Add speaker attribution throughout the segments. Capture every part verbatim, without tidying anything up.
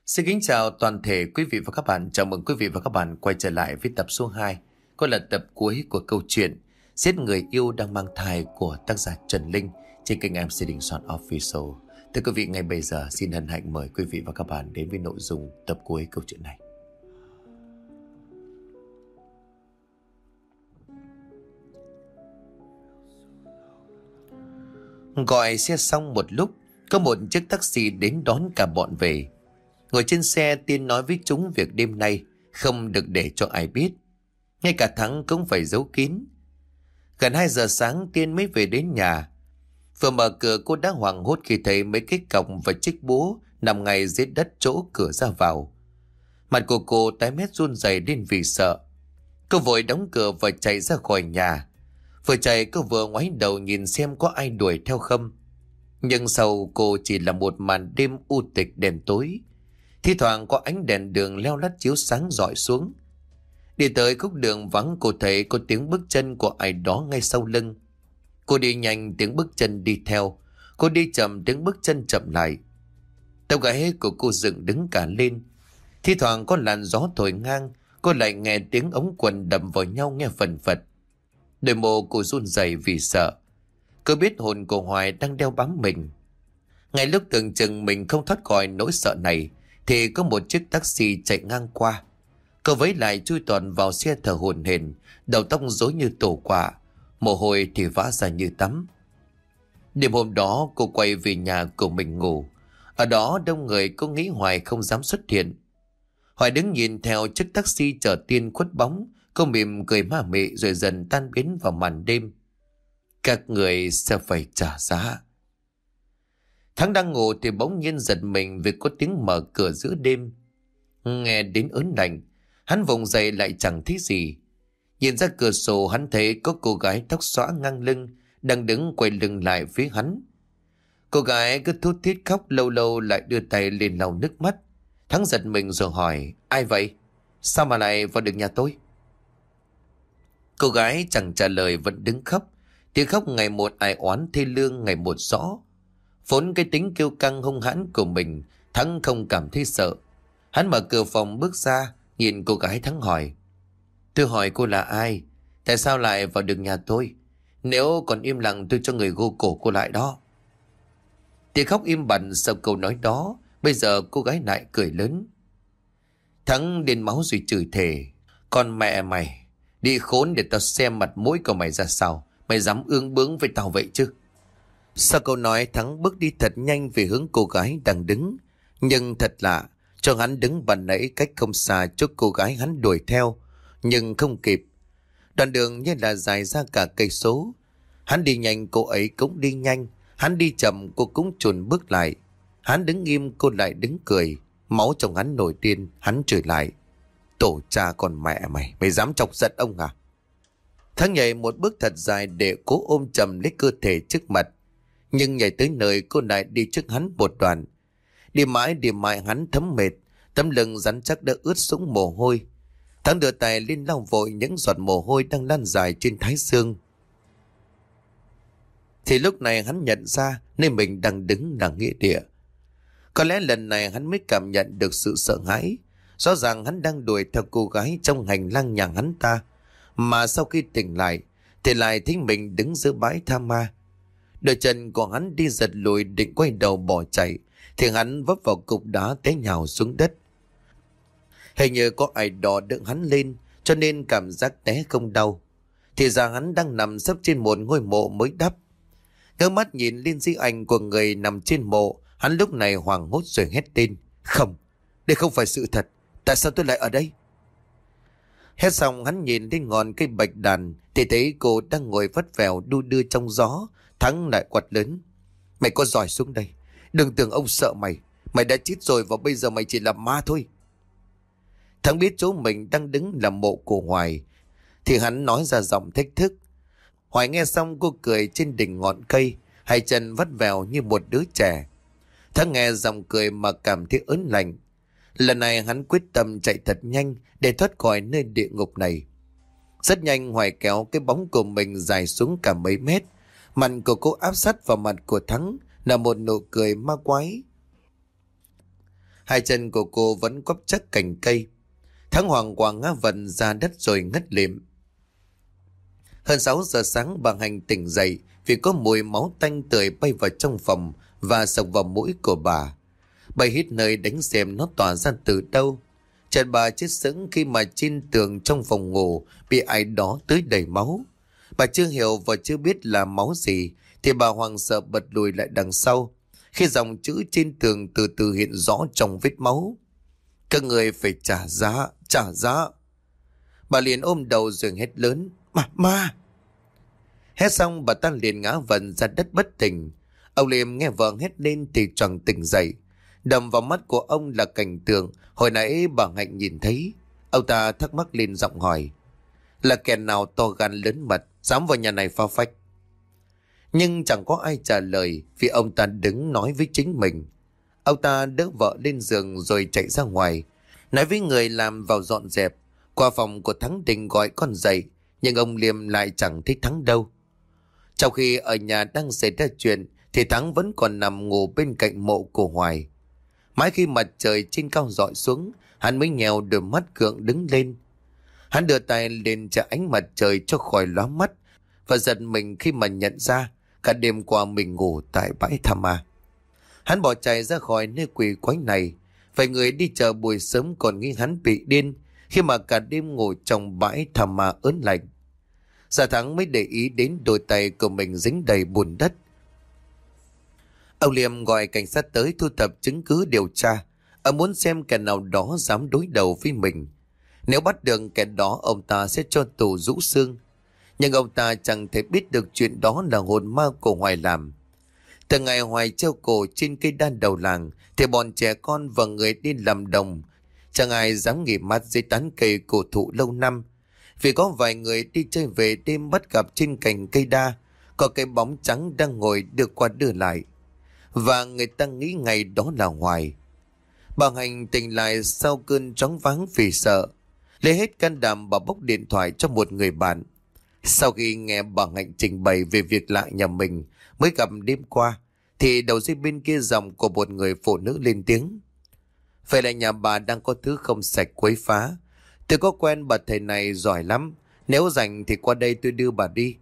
Speaker 1: Xin kính chào toàn thể quý vị và các bạn. Chào mừng quý vị và các bạn quay trở lại với tập số hai. Có là tập cuối của câu chuyện Giết người yêu đang mang thai của tác giả Trần Linh trên kênh em xê Đình Soạn Official. Thưa quý vị, ngay bây giờ xin hân hạnh mời quý vị và các bạn đến với nội dung tập cuối câu chuyện này. Gọi xe xong một lúc, có một chiếc taxi đến đón cả bọn về. Ngồi trên xe, Tiên nói với chúng việc đêm nay không được để cho ai biết. Ngay cả Thắng cũng phải giấu kín. Gần hai giờ sáng Tiên mới về đến nhà. Vừa mở cửa cô đã hoảng hốt khi thấy mấy cái cọc và chiếc búa nằm ngay dưới đất chỗ cửa ra vào. Mặt của cô tái mét run rẩy lên vì sợ. Cô vội đóng cửa và chạy ra khỏi nhà. Vừa chạy cô vừa ngoái đầu nhìn xem có ai đuổi theo không. Nhưng sau cô chỉ là một màn đêm u tịch đèn tối. Thi thoảng có ánh đèn đường leo lắt chiếu sáng rọi xuống. Đi tới khúc đường vắng, cô thấy có tiếng bước chân của ai đó ngay sau lưng. Cô đi nhanh, tiếng bước chân đi theo. Cô đi chậm, tiếng bước chân chậm lại. Tóc gáy của cô dựng đứng cả lên. Thi thoảng có làn gió thổi ngang, cô lại nghe tiếng ống quần đập vào nhau nghe phần phật. Đôi môi cô run rẩy vì sợ. Cô biết hồn của Hoài đang đeo bám mình. Ngay lúc tưởng chừng mình không thoát khỏi nỗi sợ này, thì có một chiếc taxi chạy ngang qua. Cô vẫy lại chui toàn vào xe thở hổn hển, đầu tóc rối như tổ quả, mồ hôi thì vã ra như tắm. Đêm hôm đó cô quay về nhà của mình ngủ. Ở đó đông người, cô nghĩ Hoài không dám xuất hiện. Hoài đứng nhìn theo chiếc taxi chở Tiên khuất bóng. Cô mỉm cười ma mị rồi dần tan biến vào màn đêm. Các người sẽ phải trả giá. Thắng đang ngủ thì bỗng nhiên giật mình vì có tiếng mở cửa giữa đêm. Nghe đến ớn lạnh, hắn vùng dậy lại chẳng thấy gì. Nhìn ra cửa sổ, hắn thấy có cô gái tóc xõa ngang lưng đang đứng quay lưng lại phía hắn. Cô gái cứ thút thít khóc, lâu lâu lại đưa tay lên lau nước mắt. Thắng giật mình rồi hỏi: ai vậy? Sao mà lại vào được nhà tôi? Cô gái chẳng trả lời, vẫn đứng khóc. Tiếng khóc ngày một ai oán thê lương, ngày một rõ. Vốn cái tính kiêu căng hung hãn của mình, Thắng không cảm thấy sợ. Hắn mở cửa phòng bước ra, nhìn cô gái. Thắng hỏi: tôi hỏi cô là ai? Tại sao lại vào được nhà tôi? Nếu còn im lặng tôi cho người gô cổ cô lại đó. Tiếng khóc im bặt sau câu nói đó. Bây giờ cô gái lại cười lớn. Thắng điên máu rồi chửi thề: con mẹ mày, đi khốn để tao xem mặt mũi của mày ra sao. Mày dám ương bướng với tao vậy chứ? Sau câu nói, Thắng bước đi thật nhanh về hướng cô gái đang đứng. Nhưng thật lạ, cho hắn đứng ban nãy cách không xa chỗ cô gái hắn đuổi theo, nhưng không kịp. Đoạn đường như là dài ra cả cây số. Hắn đi nhanh, cô ấy cũng đi nhanh. Hắn đi chậm, cô cũng chùn bước lại. Hắn đứng im, cô lại đứng cười. Máu trong hắn nổi điên, hắn chửi lại: tổ cha con mẹ mày, mày dám chọc giận ông à? Thắng nhảy một bước thật dài để cố ôm chầm lấy cơ thể trước mặt. Nhưng nhảy tới nơi, cô lại đi trước hắn một đoạn. Đi mãi đi mãi hắn thấm mệt, tấm lưng rắn chắc đã ướt sũng mồ hôi. Thắng đưa tay lên lau vội những giọt mồ hôi đang lan dài trên thái dương. Thì lúc này hắn nhận ra nơi mình đang đứng là nghĩa địa. Có lẽ lần này hắn mới cảm nhận được sự sợ hãi. Rõ ràng hắn đang đuổi theo cô gái trong hành lang nhà hắn ta, mà sau khi tỉnh lại thì lại thấy mình đứng giữa bãi tha ma. Đôi chân của hắn đi giật lùi định quay đầu bỏ chạy, thì hắn vấp vào cục đá té nhào xuống đất. Hình như có ai đó đỡ hắn lên, cho nên cảm giác té không đau. Thì ra hắn đang nằm sấp trên một ngôi mộ mới đắp. Ngước mắt nhìn lên di ảnh của người nằm trên mộ, hắn lúc này hoảng hốt rồi hét lên: không, đây không phải sự thật. Tại sao tôi lại ở đây? Hét xong, hắn nhìn lên ngọn cây bạch đàn thì thấy cô đang ngồi vắt vẻo đu đưa trong gió. Thắng lại quát lớn: mày có giỏi xuống đây, đừng tưởng ông sợ mày. Mày đã chết rồi và bây giờ mày chỉ là ma thôi. Thắng biết chỗ mình đang đứng là mộ của Hoài, thì hắn nói ra giọng thách thức. Hoài nghe xong, cô cười trên đỉnh ngọn cây, hai chân vắt vẻo như một đứa trẻ. Thắng nghe giọng cười mà cảm thấy ớn lạnh. Lần này hắn quyết tâm chạy thật nhanh để thoát khỏi nơi địa ngục này. Rất nhanh Hoài kéo cái bóng của mình dài xuống cả mấy mét. Mặt của cô áp sát vào mặt của Thắng là một nụ cười ma quái. Hai chân của cô vẫn quắp chắc cành cây. Thắng hoàng quàng ngã vật ra đất rồi ngất lịm. Hơn sáu giờ sáng bà Hạnh tỉnh dậy vì có mùi máu tanh tưởi bay vào trong phòng và sộc vào mũi của bà. Bà hít nơi đánh xem nó tỏa ra từ đâu. Chợt bà chết sững khi mà trên tường trong phòng ngủ bị ai đó tưới đầy máu. Bà chưa hiểu và chưa biết là máu gì thì bà hoảng sợ bật lùi lại đằng sau khi dòng chữ trên tường từ từ hiện rõ trong vết máu. Các người phải trả giá, trả giá. Bà liền ôm đầu rồi hét lớn: Ma, ma! Hét xong bà ta liền ngã vần ra đất bất tỉnh. Ông Liêm nghe vợ hét lên thì choàng tỉnh dậy. Đầm vào mắt của ông là cảnh tượng hồi nãy bà Hạnh nhìn thấy. Ông ta thắc mắc lên giọng hỏi: là kẻ nào to gan lớn mật dám vào nhà này phá phách? Nhưng chẳng có ai trả lời vì ông ta đứng nói với chính mình. Ông ta đỡ vợ lên giường rồi chạy ra ngoài, nói với người làm vào dọn dẹp. Qua phòng của Thắng định gọi con dậy, nhưng ông Liêm lại chẳng thấy Thắng đâu. Trong khi ở nhà đang xảy ra chuyện thì Thắng vẫn còn nằm ngủ bên cạnh mộ của Hoài. Mãi khi mặt trời trên cao rọi xuống, hắn mới nhèo đôi mắt gượng đứng lên. Hắn đưa tay lên che ánh mặt trời cho khỏi lóa mắt và giật mình khi mà nhận ra cả đêm qua mình ngủ tại bãi tha ma. Hắn bỏ chạy ra khỏi nơi quỷ quái này. Vài người đi chờ buổi sớm còn nghĩ hắn bị điên khi mà cả đêm ngủ trong bãi tha ma ớn lạnh. Gia Thắng mới để ý đến đôi tay của mình dính đầy bùn đất. Ông Liêm gọi cảnh sát tới thu thập chứng cứ điều tra. Ông muốn xem kẻ nào đó dám đối đầu với mình. Nếu bắt được kẻ đó, ông ta sẽ cho tù rũ xương. Nhưng ông ta chẳng thể biết được chuyện đó là hồn ma của Hoài làm. Từ ngày Hoài treo cổ trên cây đan đầu làng thì bọn trẻ con và người đi làm đồng chẳng ai dám nghỉ mát dưới tán cây cổ thụ lâu năm. Vì có vài người đi chơi về đêm bắt gặp trên cành cây đa có cái bóng trắng đang ngồi đưa qua đưa lại, và người ta nghĩ ngay đó là Hoài. Bà Hạnh tỉnh lại sau cơn choáng váng vì sợ. Lấy hết can đảm bà bốc điện thoại cho một người bạn. Sau khi nghe bà Hạnh trình bày về việc lạ nhà mình mới gặp đêm qua thì đầu dây bên kia dòng của một người phụ nữ lên tiếng: vậy là nhà bà đang có thứ không sạch quấy phá. Tôi có quen bà thầy này giỏi lắm, nếu rảnh thì qua đây tôi đưa bà đi.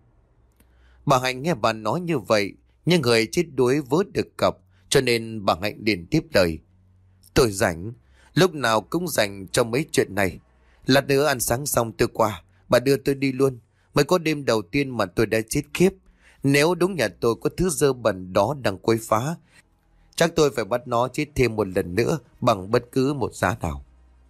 Speaker 1: Bà Hạnh nghe bà nói như vậy, nhưng người chết đuối vớt được cọc, cho nên bà Hạnh liền tiếp lời: tôi rảnh, lúc nào cũng dành cho mấy chuyện này. Lát nữa ăn sáng xong tôi qua, bà đưa tôi đi luôn. Mới có đêm đầu tiên mà tôi đã chết khiếp. Nếu đúng nhà tôi có thứ dơ bẩn đó đang quấy phá, chắc tôi phải bắt nó chết thêm một lần nữa bằng bất cứ một giá nào.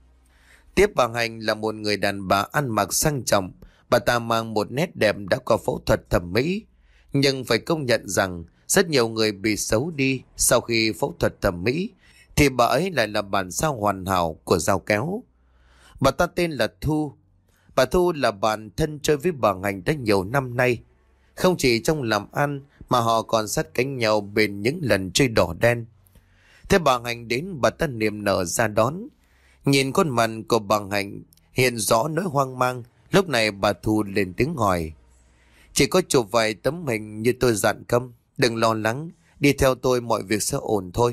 Speaker 1: Tiếp bà Hạnh là một người đàn bà ăn mặc sang trọng. Bà ta mang một nét đẹp đã có phẫu thuật thẩm mỹ. Nhưng phải công nhận rằng rất nhiều người bị xấu đi sau khi phẫu thuật thẩm mỹ, thì bà ấy lại là bản sao hoàn hảo của dao kéo. Bà ta tên là Thu. Bà Thu là bạn thân chơi với bà Hạnh đã nhiều năm nay. Không chỉ trong làm ăn mà họ còn sát cánh nhau bên những lần chơi đỏ đen. Thế bà Hạnh đến, bà ta niềm nở ra đón. Nhìn khuôn mặt của bà Hạnh hiện rõ nỗi hoang mang. Lúc này bà Thu lên tiếng hỏi: chỉ có chụp vài tấm hình như tôi dặn câm. Đừng lo lắng, đi theo tôi mọi việc sẽ ổn thôi.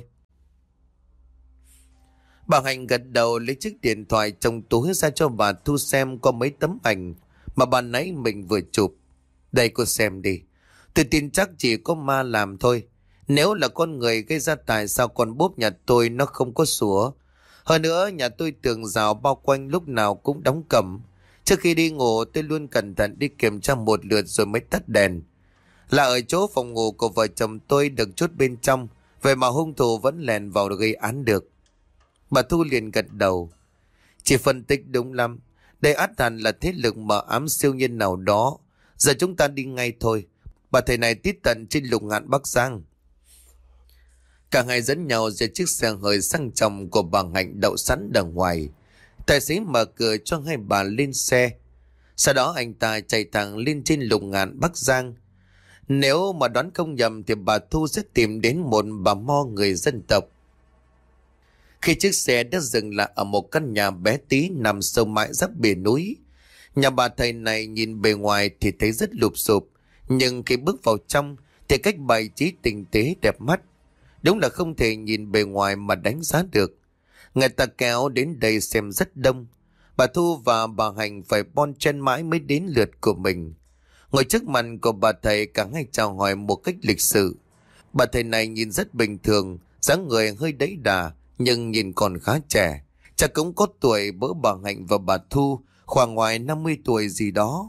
Speaker 1: Bà Hạnh gật đầu, lấy chiếc điện thoại trong túi ra cho bà Thu xem có mấy tấm ảnh mà bà nãy mình vừa chụp. Đây cô xem đi. Tôi tin chắc chỉ có ma làm thôi. Nếu là con người gây ra tại sao con bốp nhà tôi nó không có sủa. Hơn nữa nhà tôi tường rào bao quanh lúc nào cũng đóng cẩm. Trước khi đi ngủ tôi luôn cẩn thận đi kiểm tra một lượt rồi mới tắt đèn. Là ở chỗ phòng ngủ của vợ chồng tôi được chốt bên trong, vậy mà hung thủ vẫn lèn vào gây án được. Bà Thu liền gật đầu. Chỉ phân tích đúng lắm. Đây ắt hẳn là thế lực mờ ám siêu nhiên nào đó. Giờ chúng ta đi ngay thôi. Bà thầy này tít tận trên lục ngạn Bắc Giang. Cả hai dẫn nhau ra chiếc xe hơi sang trọng của bà Hạnh đậu sẵn đằng ngoài. Tài xế mở cửa cho hai bà lên xe. Sau đó anh ta chạy thẳng lên trên lục ngạn Bắc Giang. Nếu mà đoán không nhầm thì bà Thu sẽ tìm đến một bà mo người dân tộc. Khi chiếc xe đã dừng lại ở một căn nhà bé tí nằm sâu mãi giáp bìa núi. Nhà bà thầy này nhìn bề ngoài thì thấy rất lụp xụp, nhưng khi bước vào trong thì cách bày trí tinh tế đẹp mắt. Đúng là không thể nhìn bề ngoài mà đánh giá được. Người ta kéo đến đây xem rất đông. Bà Thu và bà Hạnh phải bon chen mãi mới đến lượt của mình. Ngồi trước mặt của bà thầy, cả hai chào hỏi một cách lịch sự. Bà thầy này nhìn rất bình thường, dáng người hơi đẫy đà nhưng nhìn còn khá trẻ. Chắc cũng có tuổi bỡ bà Hạnh và bà Thu, khoảng ngoài năm mươi tuổi gì đó.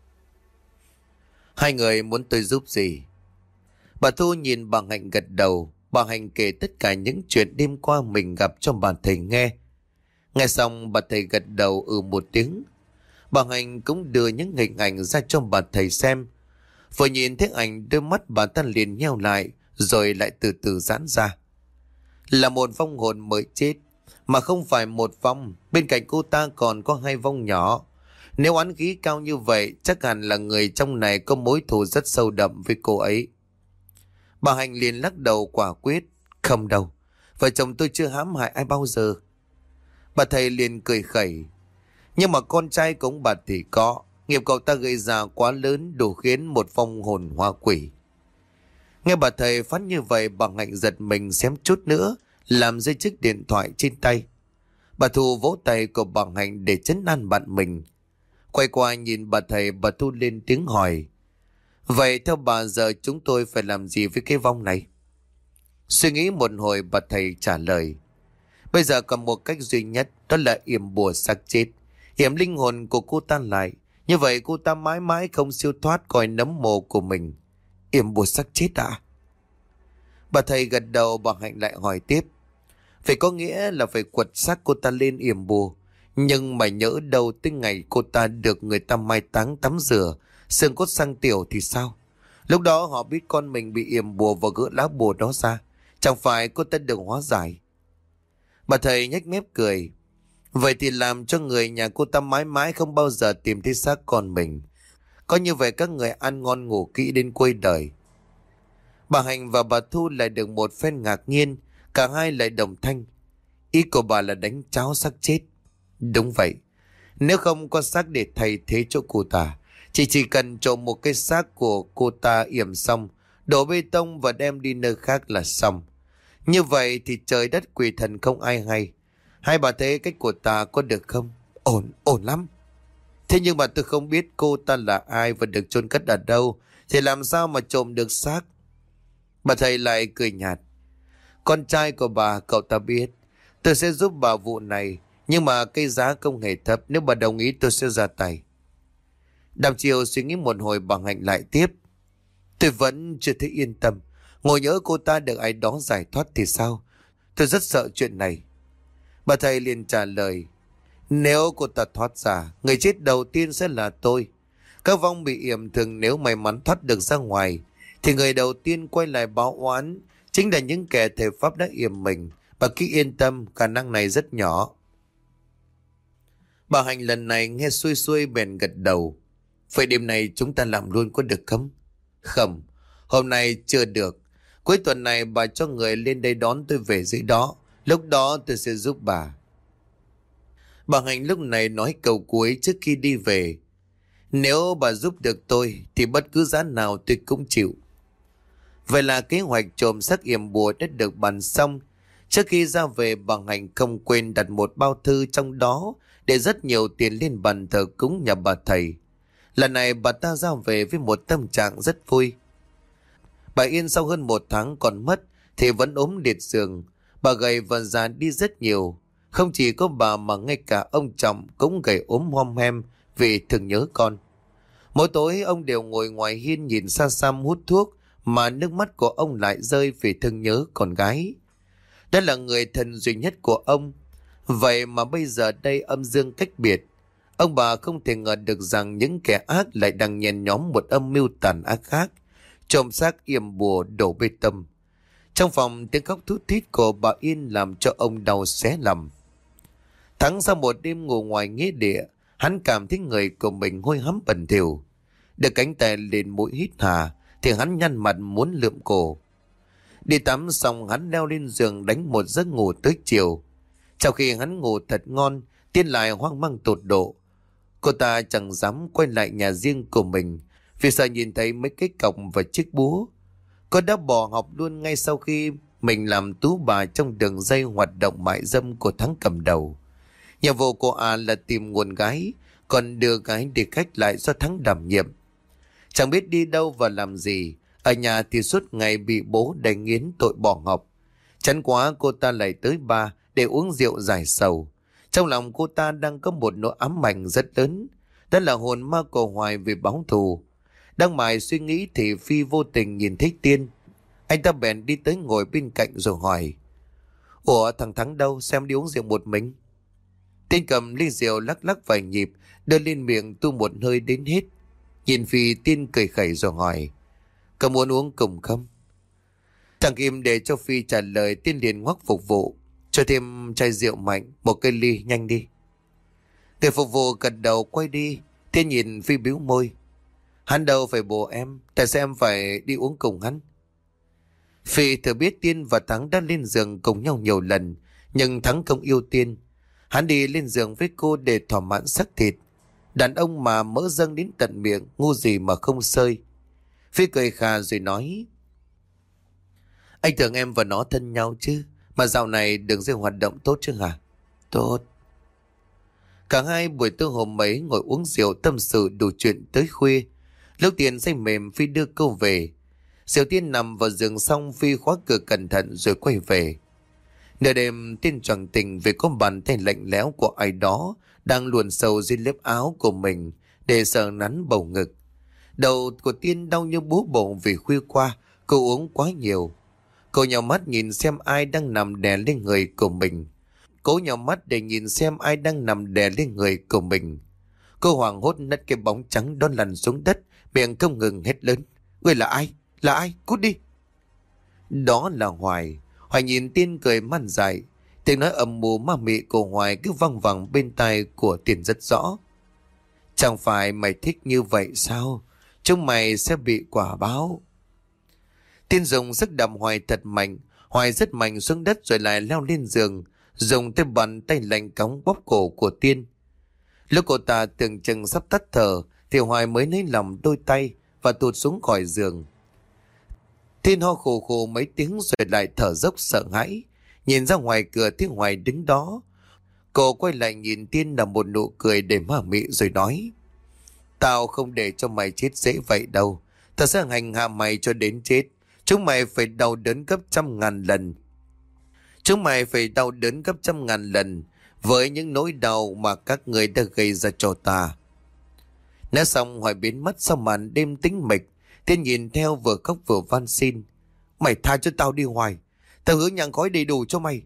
Speaker 1: Hai người muốn tôi giúp gì? Bà Thu nhìn bà Hạnh gật đầu. Bà Hạnh kể tất cả những chuyện đêm qua mình gặp cho bà thầy nghe. Nghe xong bà thầy gật đầu ừ một tiếng. Bà Hạnh cũng đưa những hình ảnh ra cho bà thầy xem. Vừa nhìn thấy ảnh, đôi mắt bà ta liền nheo lại rồi lại từ từ giãn ra. Là một vong hồn mới chết, mà không phải một vong. Bên cạnh cô ta còn có hai vong nhỏ. Nếu oán khí cao như vậy, chắc hẳn là người trong này có mối thù rất sâu đậm với cô ấy. Bà Hạnh liền lắc đầu quả quyết. Không đâu, vợ chồng tôi chưa hãm hại ai bao giờ. Bà thầy liền cười khẩy. Nhưng mà con trai của ông bà thì có. Nghiệp cậu ta gây ra quá lớn, đủ khiến một vong hồn hóa quỷ. Nghe bà thầy phát như vậy, bà Hạnh giật mình xém chút nữa làm rơi chiếc điện thoại trên tay. Bà Thu vỗ tay của bà Hạnh để trấn an bạn mình. Quay qua nhìn bà thầy, bà Thu lên tiếng hỏi. Vậy theo bà giờ chúng tôi phải làm gì với cái vong này? Suy nghĩ một hồi, bà thầy trả lời. Bây giờ còn một cách duy nhất, đó là yểm bùa xác chết, yểm linh hồn của cô ta lại. Như vậy cô ta mãi mãi không siêu thoát khỏi nấm mồ của mình. Yểm bùa xác chết à? Bà thầy gật đầu. Bà Hạnh lại hỏi tiếp. Phải có nghĩa là phải quật xác cô ta lên yểm bùa. Nhưng mà nhỡ đâu tới ngày cô ta được người ta mai táng tắm rửa, xương cốt sang tiểu thì sao? Lúc đó họ biết con mình bị yểm bùa và gỡ lá bùa đó ra, chẳng phải cô ta được hóa giải? Bà thầy nhếch mép cười. Vậy thì làm cho người nhà cô ta mãi mãi không bao giờ tìm thấy xác con mình. Có như vậy các người ăn ngon ngủ kỹ đến cuối đời. Bà Hạnh và bà Thu lại được một phen ngạc nhiên. Cả hai lại đồng thanh. Ý của bà là đánh cháo xác chết? Đúng vậy. Nếu không có xác để thay thế chỗ cô ta, Chị chỉ cần trộm một cái xác của cô ta yểm xong, đổ bê tông và đem đi nơi khác là xong. Như vậy thì trời đất quỷ thần không ai hay. Hai bà thấy cách của ta có được không? Ổn, ổn lắm. Thế nhưng mà tôi không biết cô ta là ai và được chôn cất ở đâu, thì làm sao mà trộm được xác? Bà thầy lại cười nhạt. Con trai của bà cậu ta biết. Tôi sẽ giúp bà vụ này, nhưng mà cái giá không hề thấp. Nếu bà đồng ý tôi sẽ ra tay. Đàm Chiều suy nghĩ một hồi, bà Hạnh lại tiếp. Tôi vẫn chưa thấy yên tâm. Ngồi nhớ cô ta được ai đó giải thoát thì sao? Tôi rất sợ chuyện này. Bà thầy liền trả lời. Nếu cô ta thoát ra, người chết đầu tiên sẽ là tôi. Các vong bị yểm thường nếu may mắn thoát được ra ngoài, thì người đầu tiên quay lại báo oán chính là những kẻ thể pháp đã yểm mình. Bà cứ yên tâm, khả năng này rất nhỏ. Bà Hạnh lần này nghe xuôi xuôi bèn gật đầu. Vậy đêm nay chúng ta làm luôn có được không? Không, hôm nay chưa được. Cuối tuần này bà cho người lên đây đón tôi về dưới đó. Lúc đó tôi sẽ giúp bà. Bà Hạnh lúc này nói câu cuối trước khi đi về. Nếu bà giúp được tôi thì bất cứ giá nào tôi cũng chịu. Vậy là kế hoạch trộm xác yểm bùa đã được bàn xong. Trước khi ra về, bà Hạnh không quên đặt một bao thư trong đó để rất nhiều tiền lên bàn thờ cúng nhà bà thầy. Lần này bà ta ra về với một tâm trạng rất vui. Bà Yên sau hơn một tháng còn mất thì vẫn ốm liệt giường. Bà gầy và già đi rất nhiều. Không chỉ có bà mà ngay cả ông Trọng cũng gầy ốm hom hem vì thường nhớ con. Mỗi tối ông đều ngồi ngoài hiên nhìn xa xăm hút thuốc, mà nước mắt của ông lại rơi vì thương nhớ con gái. Đó là người thân duy nhất của ông. Vậy mà bây giờ đây âm dương cách biệt. Ông bà không thể ngờ được rằng những kẻ ác lại đang nhen nhóm một âm mưu tàn ác khác, trộm xác yểm bùa đổ bê tông. Trong phòng, tiếng khóc thút thít của bà Yên làm cho ông đau xé lòng. Thắng sau một đêm ngủ ngoài nghĩa địa, hắn cảm thấy người của mình hôi hám bẩn thỉu. Được cánh tay lên mũi hít hà thì hắn nhăn mặt muốn lượm cổ. Đi tắm xong, hắn leo lên giường đánh một giấc ngủ tới chiều. Sau khi hắn ngủ thật ngon, Tiên lại hoang mang tột độ. Cô ta chẳng dám quay lại nhà riêng của mình vì sợ nhìn thấy mấy cái cọc và chiếc búa. Cô đã bỏ học luôn ngay sau khi mình làm tú bà trong đường dây hoạt động mại dâm của Thắng cầm đầu. Nhiệm vụ của A là tìm nguồn gái, còn đưa gái đi khách lại do Thắng đảm nhiệm. Chẳng biết đi đâu và làm gì, ở nhà thì suốt ngày bị bố đánh nghiến tội bỏ học. Chán quá cô ta lại tới bar để uống rượu giải sầu. Trong lòng cô ta đang có một nỗi ám ảnh rất lớn, đó là hồn ma của Hoài về báo thù. Đang mải suy nghĩ thì Phi vô tình nhìn thấy Tiên. Anh ta bèn đi tới ngồi bên cạnh rồi hỏi: Ủa thằng Thắng đâu, xem đi uống rượu một mình? Tiên cầm ly rượu lắc lắc vài nhịp, đưa lên miệng tu một hơi đến hết. Nhìn Phi, Tiên cười khẩy rồi hỏi: Có muốn uống cùng không? Thằng Kim để cho Phi trả lời, Tiên liền ngoắc phục vụ: Cho thêm chai rượu mạnh, một cây ly nhanh đi. Người phục vụ gật đầu quay đi. Tiên nhìn Phi bĩu môi: Hắn đâu phải bồ em, tại sao em phải đi uống cùng hắn? Phi thừa biết Tiên và Thắng đã lên giường cùng nhau nhiều lần, nhưng Thắng không yêu Tiên. Hắn đi lên giường với cô để thỏa mãn sắc thịt. Đàn ông mà mỡ dâng đến tận miệng, ngu gì mà không sơi. Phi cười khà rồi nói: Anh tưởng em và nó thân nhau chứ, mà dạo này đường dây hoạt động tốt chứ hả? Tốt. Cả hai buổi tối hôm ấy ngồi uống rượu tâm sự đủ chuyện tới khuya. Lúc Tiên say mềm, Phi đưa cô về. Diệu Tiên nằm vào giường xong, Phi khóa cửa cẩn thận rồi quay về. Nửa đêm, Tiên choàng tỉnh vì có bàn tay lạnh lẽo của ai đó đang luồn sâu dưới lớp áo của mình để sờ nắn bầu ngực. Đầu của Tiên đau như búa bổ vì khuya qua cô uống quá nhiều. Cô nhào mắt nhìn xem ai đang nằm đè lên người của mình. Cố nhào mắt để nhìn xem ai đang nằm đè lên người của mình. Cô hoảng hốt nứt cái bóng trắng đó lăn xuống đất, miệng không ngừng hét lớn: Người là ai? Là ai? Cút đi! Đó là Hoài. Hoài nhìn Tiên cười man dại. Tiếng nói âm mưu ma mị của Hoài cứ văng vẳng bên tai của Tiên rất rõ: Chẳng phải mày thích như vậy sao? Chúng mày sẽ bị quả báo. Tiên dùng sức đập Hoài thật mạnh. Hoài rất mạnh xuống đất rồi lại leo lên giường, dùng tay bàn tay lạnh cóng bóp cổ của Tiên. Lúc cô ta tưởng chừng sắp tắt thở thì Hoài mới nới lỏng đôi tay và tụt xuống khỏi giường. Tiên ho khổ khổ mấy tiếng rồi lại thở dốc sợ hãi. Nhìn ra ngoài cửa thấy Hoài đứng đó. Cô quay lại nhìn Tiên là một nụ cười để ma mị rồi nói: Tao không để cho mày chết dễ vậy đâu. Tao sẽ hành hạ mày cho đến chết. Chúng mày phải đau đớn gấp trăm ngàn lần. Chúng mày phải đau đớn gấp trăm ngàn lần với những nỗi đau mà các người đã gây ra cho ta. Nói xong Hoài biến mất sau màn đêm tĩnh mịch. Tiên nhìn theo vừa khóc vừa van xin: Mày tha cho tao đi Hoài. Tao hứa nhang khói đầy đủ cho mày.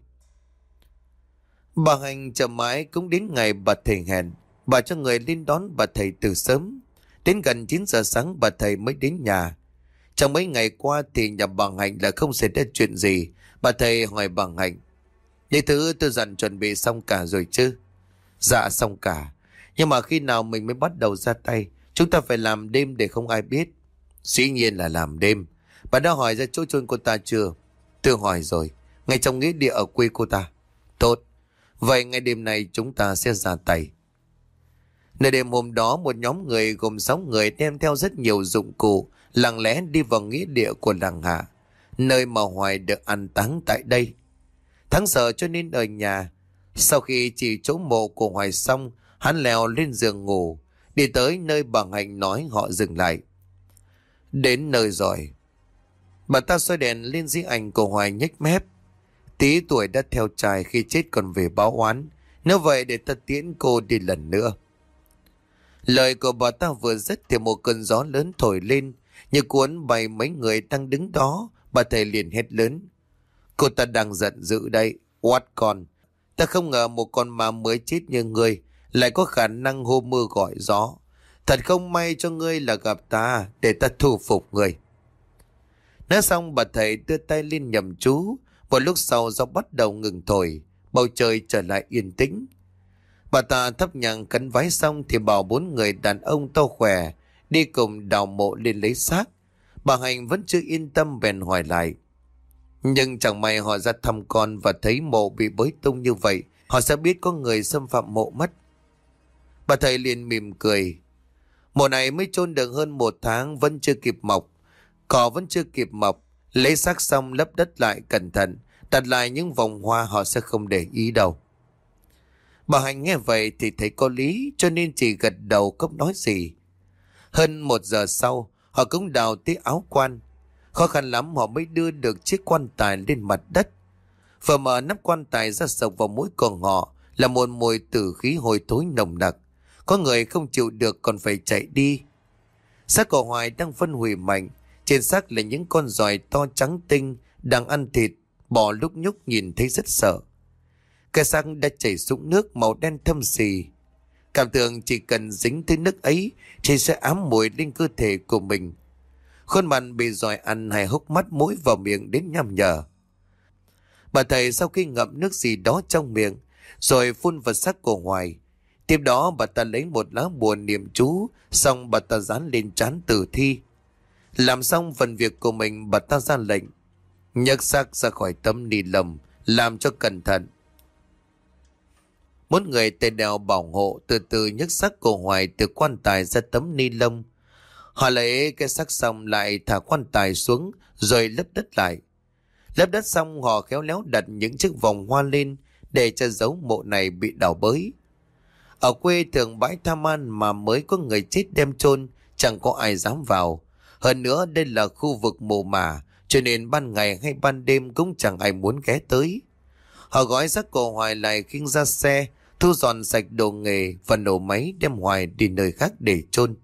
Speaker 1: Bà Hành chờ mãi cũng đến ngày bà thầy hẹn. Bà cho người lên đón bà thầy từ sớm. Đến gần chín giờ sáng bà thầy mới đến nhà. Trong mấy ngày qua thì nhà bà Hạnh là không xảy ra chuyện gì. Bà thầy hỏi bà Hạnh: Những thứ tôi dặn chuẩn bị xong cả rồi chứ? Dạ xong cả. Nhưng mà khi nào mình mới bắt đầu ra tay? Chúng ta phải làm đêm để không ai biết. Dĩ nhiên là làm đêm. Bà đã hỏi ra chỗ chôn cô ta chưa? Tôi hỏi rồi. Ngay trong nghĩa địa ở quê cô ta. Tốt. Vậy ngày đêm này chúng ta sẽ ra tay. Nửa đêm hôm đó, một nhóm người gồm sáu người đem theo rất nhiều dụng cụ lặng lẽ đi vào nghĩa địa của làng Hạ, nơi mà Hoài được an táng tại đây. Thắng sợ cho nên ở nhà. Sau khi chỉ chỗ mộ của Hoài xong, hắn leo lên giường ngủ. Đi tới nơi bà Hạnh nói họ dừng lại. Đến nơi rồi. Bà ta soi đèn lên di ảnh của Hoài nhếch mép. Tí tuổi đã theo trai, khi chết còn về báo oán. Nếu vậy để ta tiễn cô đi lần nữa. Lời của bà ta vừa dứt thì một cơn gió lớn thổi lên, như cuốn bay mấy người đang đứng đó. Bà thầy liền hét lớn: Cô ta đang giận dữ đây. Oát con. Ta không ngờ một con ma mới chết như ngươi lại có khả năng hô mưa gọi gió. Thật không may cho ngươi là gặp ta, để ta thu phục ngươi. Nói xong bà thầy đưa tay lên nhầm chú. Một lúc sau gió bắt đầu ngừng thổi, bầu trời trở lại yên tĩnh. Bà ta thắp nhang cấn vái xong thì bảo bốn người đàn ông to khỏe đi cùng đào mộ lên lấy xác. Bà Hành vẫn chưa yên tâm bèn hỏi lại. Nhưng chẳng may họ ra thăm con và thấy mộ bị bới tung như vậy, họ sẽ biết có người xâm phạm mộ mất. Bà thầy liền mỉm cười. Mộ này mới chôn được hơn một tháng vẫn chưa kịp mọc. Cỏ vẫn chưa kịp mọc. Lấy xác xong lấp đất lại cẩn thận, đặt lại những vòng hoa, họ sẽ không để ý đâu. Bà Hạnh nghe vậy thì thấy có lý, cho nên chỉ gật đầu không nói gì. Hơn một giờ sau, họ cũng đào tới áo quan. Khó khăn lắm họ mới đưa được chiếc quan tài lên mặt đất. Vừa mở nắp quan tài ra, sộc vào mũi của họ là một mùi tử khí hôi thối nồng nặc. Có người không chịu được còn phải chạy đi. Xác của Hoài đang phân hủy mạnh. Trên xác là những con giòi to trắng tinh đang ăn thịt, bò lúc nhúc nhìn thấy rất sợ. Cái xác đã chảy xuống nước màu đen thâm xì. Cảm tưởng chỉ cần dính tới nước ấy thì sẽ ám mùi lên cơ thể của mình. Khuôn mặt bị giòi ăn hay hốc mắt mũi vào miệng đến nham nhở. Bà thầy sau khi ngậm nước gì đó trong miệng rồi phun vào xác của Hoài. Tiếp đó bà ta lấy một lá bùa niệm chú, xong bà ta dán lên trán tử thi. Làm xong phần việc của mình, bà ta ra lệnh nhấc xác ra khỏi tấm ni lông, làm cho cẩn thận. Một người tay đeo bảo hộ từ từ nhấc xác của Hoài từ quan tài ra tấm ni lông. Họ lấy cái xác xong lại thả quan tài xuống rồi lấp đất lại. Lấp đất xong họ khéo léo đặt những chiếc vòng hoa lên để cho dấu mộ này bị đào bới. Ở quê thường bãi Tham An mà mới có người chết đem chôn, chẳng có ai dám vào. Hơn nữa đây là khu vực mồ mả, cho nên ban ngày hay ban đêm cũng chẳng ai muốn ghé tới. Họ gói xác của Hoài lại khiêng ra xe, thu dọn sạch đồ nghề và nổ máy đem Hoài đi nơi khác để chôn.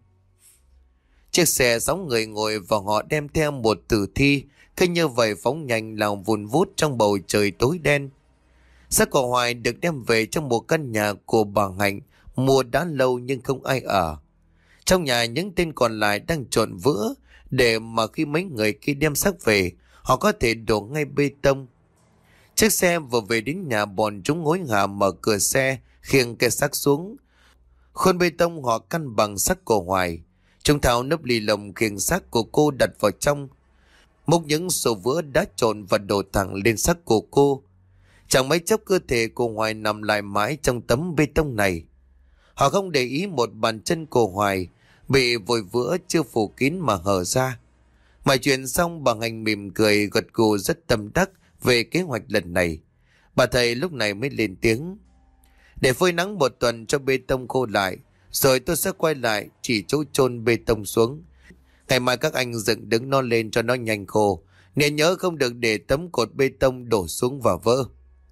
Speaker 1: Chiếc xe sáu người ngồi và họ đem theo một tử thi, cứ như vậy phóng nhanh lao vùn vút trong bầu trời tối đen. Xác của Hoài được đem về trong một căn nhà của bà Hạnh, mua đã lâu nhưng không ai ở. Trong nhà những tên còn lại đang trộn vữa để mà khi mấy người kia đem xác về, họ có thể đổ ngay bê tông. Chiếc xe vừa về đến nhà, bọn chúng hối hả mở cửa xe, khiêng cái xác xuống. Khuôn bê tông họ căn bằng xác của Hoài. Chúng tháo nắp ly lồng khiêng xác của cô đặt vào trong. Múc những sổ vữa đã trộn và đổ thẳng lên xác của cô. Chẳng mấy chốc cơ thể của Hoài nằm lại mãi trong tấm bê tông này. Họ không để ý một bàn chân của Hoài bị vội vữa chưa phủ kín mà hở ra. Mọi chuyện xong, bà Hạnh mỉm cười gật gù rất tâm đắc về kế hoạch lần này. Bà thầy lúc này mới lên tiếng: để phơi nắng một tuần cho bê tông khô lại, rồi tôi sẽ quay lại chỉ chỗ chôn bê tông xuống. Ngày mai các anh dựng đứng nó lên cho nó nhanh khô, nên nhớ không được để tấm cột bê tông đổ xuống và vỡ.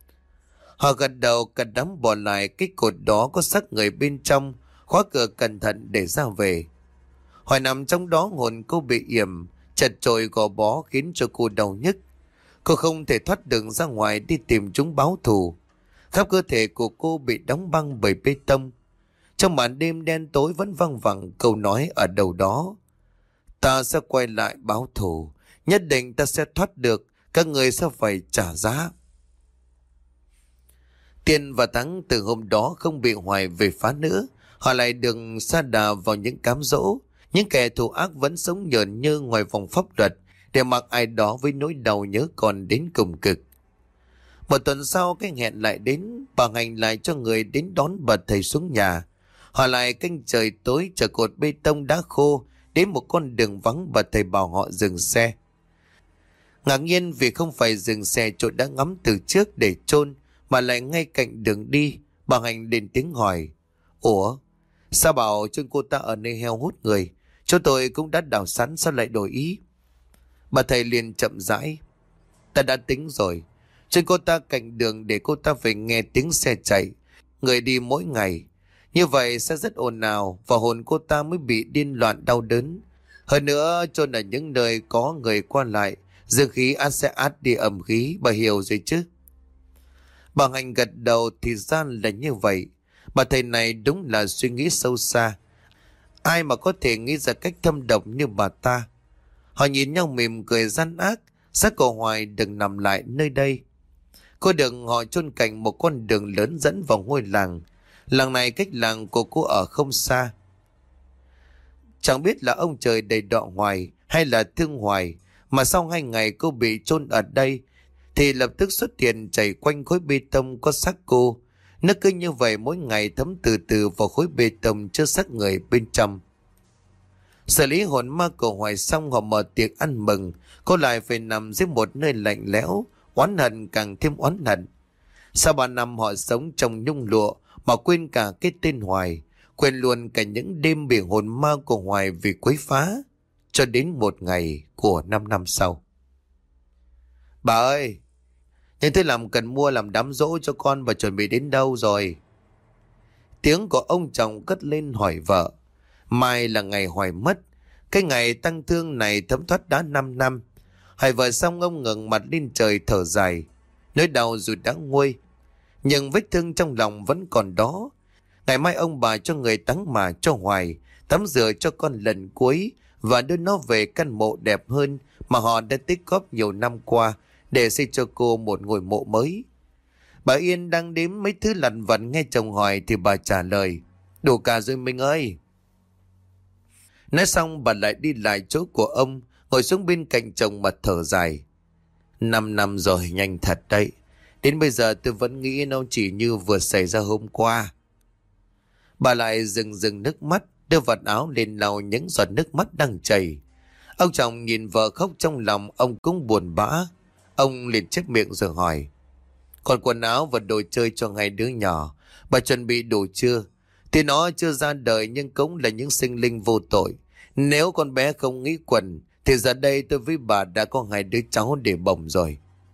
Speaker 1: Họ gật đầu, cả đám bỏ lại cái cột đó có xác người bên trong, khóa cửa cẩn thận để ra về. Hoài nằm trong đó, hồn cô bị yểm, chật chội gò bó khiến cho cô đau nhức. Cô không thể thoát được ra ngoài đi tìm chúng báo thù. Khắp cơ thể của cô bị đóng băng bởi bê tông. Trong màn đêm đen tối vẫn văng vẳng câu nói ở đầu đó: ta sẽ quay lại báo thù, nhất định ta sẽ thoát được, các người sẽ phải trả giá. Tiên và Thắng từ hôm đó không bị Hoài về phá nữa. Họ lại đừng sa đà vào những cám dỗ. Những kẻ thù ác vẫn sống nhờn như ngoài vòng pháp luật, để mặc ai đó với nỗi đau nhớ còn đến cùng cực. Một tuần sau, cái hẹn lại đến. Bà Hạnh lại cho người đến đón bà thầy xuống nhà. Họ lại canh trời tối chở cột bê tông đá khô đến một con đường vắng. Bà thầy bảo họ dừng xe. Ngạc nhiên vì không phải dừng xe chỗ đã ngắm từ trước để chôn, mà lại ngay cạnh đường đi. Bà Hạnh lên tiếng hỏi: ủa, sao bảo chôn cô ta ở nơi heo hút người? Chỗ tôi cũng đã đào sẵn, sao lại đổi ý? Bà thầy liền chậm rãi: ta đã tính rồi, chôn cô ta cạnh đường để cô ta phải nghe tiếng xe chạy, người đi mỗi ngày. Như vậy sẽ rất ồn ào và hồn cô ta mới bị điên loạn đau đớn. Hơn nữa, chôn ở những nơi có người qua lại, dương khí át sẽ át đi âm khí, bà hiểu rồi chứ? Bà Hạnh gật đầu, thì ra là như vậy. Bà thầy này đúng là suy nghĩ sâu xa. Ai mà có thể nghĩ ra cách thâm độc như bà ta. Họ nhìn nhau mỉm cười gian ác. Xác của Hoài đừng nằm lại nơi đây. Cô đừng họ chôn cạnh một con đường lớn dẫn vào ngôi làng. Làng này cách làng của cô ở không xa. Chẳng biết là ông trời đầy đọa Hoài hay là thương Hoài, mà sau hai ngày cô bị chôn ở đây thì lập tức xuất hiện chảy quanh khối bê tông có xác cô. Nó cứ như vậy mỗi ngày thấm từ từ vào khối bê tông chứa xác người bên trong. Xử lý hồn ma của Hoài xong, họ mở tiệc ăn mừng. Cô lại phải nằm dưới một nơi lạnh lẽo, oán hận càng thêm oán hận. Sau ba năm họ sống trong nhung lụa mà quên cả cái tên Hoài, quên luôn cả những đêm bị hồn ma của Hoài vì quấy phá. Cho đến một ngày của năm năm sau. Bà ơi, những thứ làm cần mua làm đám giỗ cho con và chuẩn bị đến đâu rồi? Tiếng của ông chồng cất lên hỏi vợ. Mai là ngày Hoài mất. Cái ngày tang thương này thấm thoát đã năm năm. Hỏi vợ xong, ông ngẩng mặt lên trời thở dài. Nỗi đau dù đã nguôi, nhưng vết thương trong lòng vẫn còn đó. Ngày mai ông bà cho người táng mả cho Hoài, tắm rửa cho con lần cuối và đưa nó về căn mộ đẹp hơn mà họ đã tích góp nhiều năm qua để xây cho cô một ngôi mộ mới. Bà Yên đang đếm mấy thứ lặt vặt, nghe chồng hỏi thì bà trả lời: đủ cả rồi Minh ơi. Nói xong bà lại đi lại chỗ của ông, ngồi xuống bên cạnh chồng mà thở dài. Năm năm rồi nhanh thật đấy. Đến bây giờ tôi vẫn nghĩ nó chỉ như vừa xảy ra hôm qua. Bà lại dừng dừng nước mắt, đưa vạt áo lên lau những giọt nước mắt đang chảy. Ông chồng nhìn vợ khóc trong lòng, ông cũng buồn bã. Ông liền chép miệng rồi hỏi: còn quần áo và đồ chơi cho hai đứa nhỏ, bà chuẩn bị đủ chưa? Thì nó chưa ra đời nhưng cũng là những sinh linh vô tội. Nếu con bé không nghĩ quần thì giờ đây tôi với bà đã có hai đứa cháu để bồng rồi.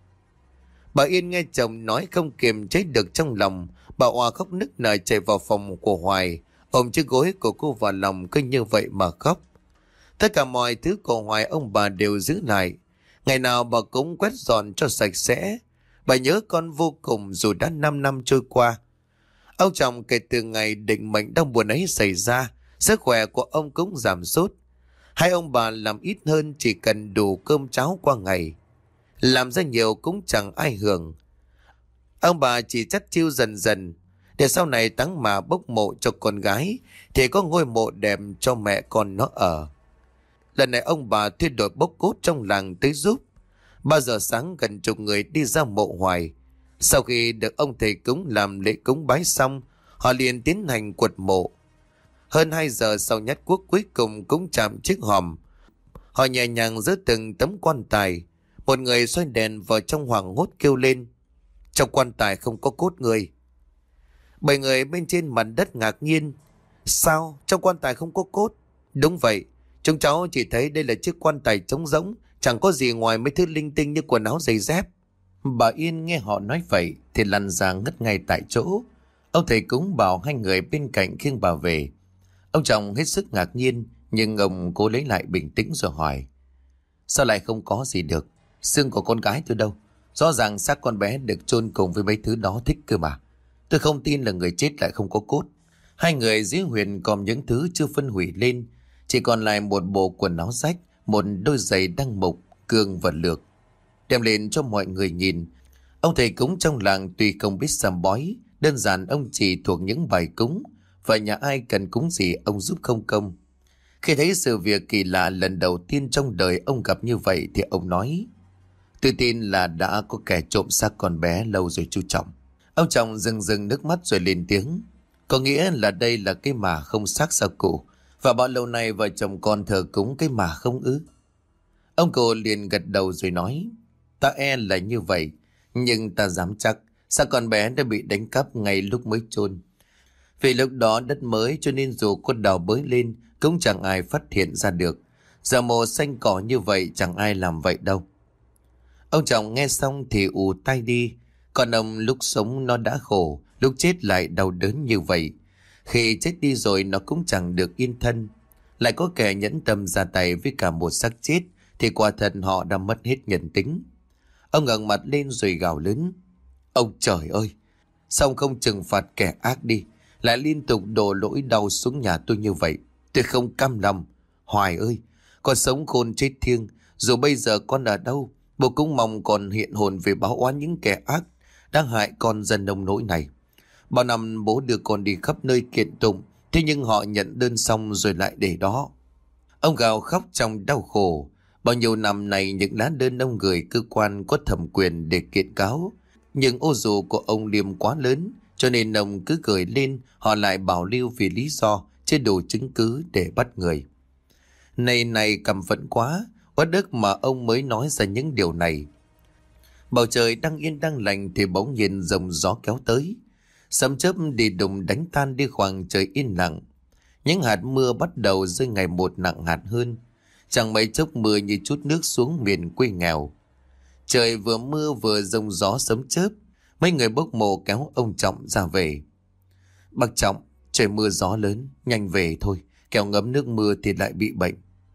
Speaker 1: Bà Yên nghe chồng nói không kiềm chế được trong lòng. Bà Hoa khóc nức nở chạy vào phòng của Hoài, ôm chiếc gối của cô vào lòng, cứ như vậy mà khóc. Tất cả mọi thứ của Hoài ông bà đều giữ lại. Ngày nào bà cũng quét dọn cho sạch sẽ. Bà nhớ con vô cùng dù đã năm năm trôi qua. Ông chồng kể từ ngày định mệnh đau buồn ấy xảy ra, sức khỏe của ông cũng giảm sút. Hai ông bà làm ít hơn, chỉ cần đủ cơm cháo qua ngày. Làm ra nhiều cũng chẳng ai hưởng. Ông bà chỉ chắt chiu dần dần để sau này táng mà bốc mộ cho con gái thì có ngôi mộ đẹp cho mẹ con nó ở. Lần này ông bà thuê đội bốc cốt trong làng tới giúp. Ba giờ sáng gần chục người đi ra mộ Hoài. Sau khi được ông thầy cúng làm lễ cúng bái xong, họ liền tiến hành quật mộ. Hơn hai giờ sau, nhát cuốc cuối cùng cũng chạm chiếc hòm. Họ nhẹ nhàng dỡ từng tấm quan tài. Một người xoay đèn vào trong hoảng hốt kêu lên: trong quan tài không có cốt người. Bảy người bên trên mặt đất ngạc nhiên: sao trong quan tài không có cốt? Đúng vậy, chúng cháu chỉ thấy đây là chiếc quan tài trống rỗng, chẳng có gì ngoài mấy thứ linh tinh như quần áo giày dép. Bà Yên nghe họ nói vậy thì lăn ra ngất ngay tại chỗ. Ông thầy cúng bảo hai người bên cạnh khiêng bà về. Ông chồng hết sức ngạc nhiên, nhưng ông cố lấy lại bình tĩnh rồi hỏi: sao lại không có gì được? Xương của con gái tôi đâu? Rõ ràng xác con bé được chôn cùng với mấy thứ đó thích cơ mà. Tôi không tin là người chết lại không có cốt. Hai người dưới huyền còn những thứ chưa phân hủy lên, chỉ còn lại một bộ quần áo rách, một đôi giày đăng mục, cương và lược. Đem lên cho mọi người nhìn. Ông thầy cúng trong làng tuy không biết sám bói, đơn giản ông chỉ thuộc những bài cúng, và nhà ai cần cúng gì ông giúp không công. Khi thấy sự việc kỳ lạ lần đầu tiên trong đời ông gặp như vậy thì ông nói: tôi tin là đã có kẻ trộm xác con bé lâu rồi chú Trọng. Ông chồng rưng rưng nước mắt rồi lên tiếng: có nghĩa là đây là cái mả không xác sao cụ? Và bao lâu nay vợ chồng con thờ cúng cái mả không ư? Ông cụ liền gật đầu rồi nói: ta e là như vậy, nhưng ta dám chắc xác con bé đã bị đánh cắp ngay lúc mới chôn. Vì lúc đó đất mới cho nên dù có đào bới lên cũng chẳng ai phát hiện ra được. Giờ mồ xanh cỏ như vậy chẳng ai làm vậy đâu. Ông chồng nghe xong thì ù tai đi. Còn ông lúc sống nó đã khổ, lúc chết lại đau đớn như vậy. Khi chết đi rồi nó cũng chẳng được yên thân. Lại có kẻ nhẫn tâm ra tay với cả một xác chết thì quả thật họ đã mất hết nhân tính. Ông ngẩng mặt lên rồi gào lớn: ông trời ơi, sao không trừng phạt kẻ ác đi, lại liên tục đổ lỗi đau xuống nhà tôi như vậy? Tôi không cam lòng. Hoài ơi, con sống khôn chết thiêng, dù bây giờ con ở đâu, bố cũng mong con hiện hồn về báo oán những kẻ ác đang hại con dân nông nỗi này. Bao năm bố đưa con đi khắp nơi kiện tụng, thế nhưng họ nhận đơn xong rồi lại để đó. Ông gào khóc trong đau khổ. Bao nhiêu năm nay những lá đơn ông gửi cơ quan có thẩm quyền để kiện cáo, nhưng ô dù của ông Liêm quá lớn, cho nên ông cứ gửi lên, họ lại bảo lưu vì lý do chưa đủ chứng cứ để bắt người. Này này căm phẫn quá, uất ức mà ông mới nói ra những điều này. Bầu trời đang yên đang lành thì bỗng nhiên dòng gió kéo tới. Sấm chớp đi đùng đánh tan đi khoảng trời yên lặng. Những hạt mưa bắt đầu rơi ngày một nặng hạt hơn. Chẳng mấy chốc mưa như chút nước xuống miền quê nghèo. Trời vừa mưa vừa giông gió sấm chớp. Mấy người bốc mồ kéo ông Trọng ra về. Bác Trọng, trời mưa gió lớn, nhanh về thôi, kẻo ngấm nước mưa thì lại bị bệnh.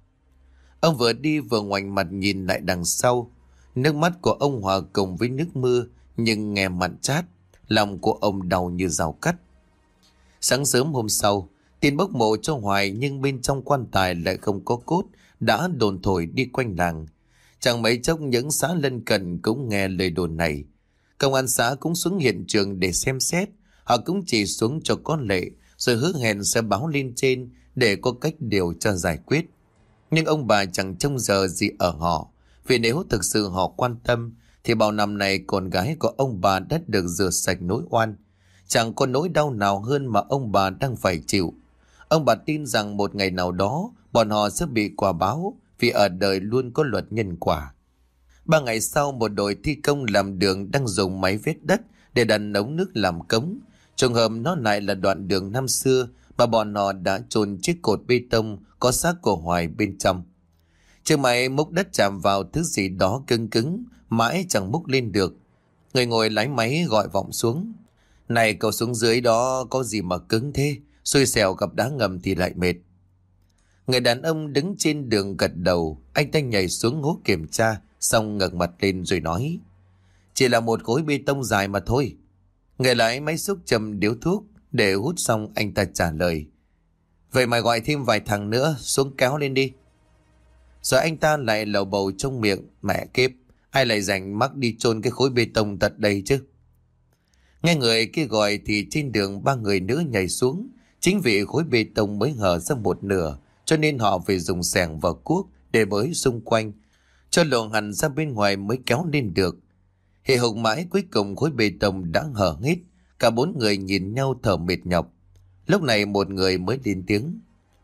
Speaker 1: Ông vừa đi vừa ngoảnh mặt nhìn lại đằng sau. Nước mắt của ông hòa cùng với nước mưa, nhưng nghe mặn chát, lòng của ông đau như rào cắt. Sáng sớm hôm sau, tin bốc mộ cho Hoài nhưng bên trong quan tài lại không có cốt, đã đồn thổi đi quanh làng. Chẳng mấy chốc những xã lân cận cũng nghe lời đồn này. Công an xã cũng xuống hiện trường để xem xét. Họ cũng chỉ xuống cho có lệ, rồi hứa hẹn sẽ báo lên trên để có cách điều tra giải quyết. Nhưng ông bà chẳng trông chờ gì ở họ, vì nếu thực sự họ quan tâm thì bao năm nay con gái của ông bà đã được rửa sạch nỗi oan. Chẳng có nỗi đau nào hơn mà ông bà đang phải chịu. Ông bà tin rằng một ngày nào đó bọn họ sẽ bị quả báo, vì ở đời luôn có luật nhân quả. Ba ngày sau, một đội thi công làm đường đang dùng máy vét đất để đặt ống nước làm cống. Trùng hợp nó lại là đoạn đường năm xưa mà bọn họ đã chôn chiếc cột bê tông có xác của Hoài bên trong. Chiếc máy múc đất chạm vào thứ gì đó cứng cứng, mãi chẳng múc lên được. Người ngồi lái máy gọi vọng xuống. Này cậu xuống dưới đó có gì mà cứng thế, xui xẻo gặp đá ngầm thì lại mệt. Người đàn ông đứng trên đường gật đầu, anh ta nhảy xuống hố kiểm tra, xong ngẩng mặt lên rồi nói. Chỉ là một khối bê tông dài mà thôi. Người lái máy xúc châm điếu thuốc, để hút xong anh ta trả lời. Vậy mà gọi thêm vài thằng nữa xuống kéo lên đi. Rồi anh ta lại lầu bầu trong miệng. Mẹ kiếp, ai lại dành mắc đi chôn cái khối bê tông tận đây chứ. Nghe người kia gọi thì trên đường ba người nữa nhảy xuống. Chính vì khối bê tông mới hở ra một nửa, cho nên họ phải dùng xẻng và cuốc để bới xung quanh, cho lộ hẳn ra bên ngoài mới kéo lên được. Hệ hục mãi cuối cùng khối bê tông đã hở hết. Cả bốn người nhìn nhau thở mệt nhọc. Lúc này một người mới lên tiếng.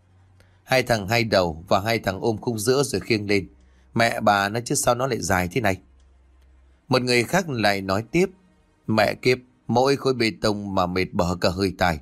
Speaker 1: Hai thằng hai đầu và hai thằng ôm khúc giữa rồi khiêng lên. Mẹ bà nó chứ sao nó lại dài thế này. Một người khác lại nói tiếp. Mẹ kiếp, mỗi khối bê tông mà mệt bở cả hơi tài.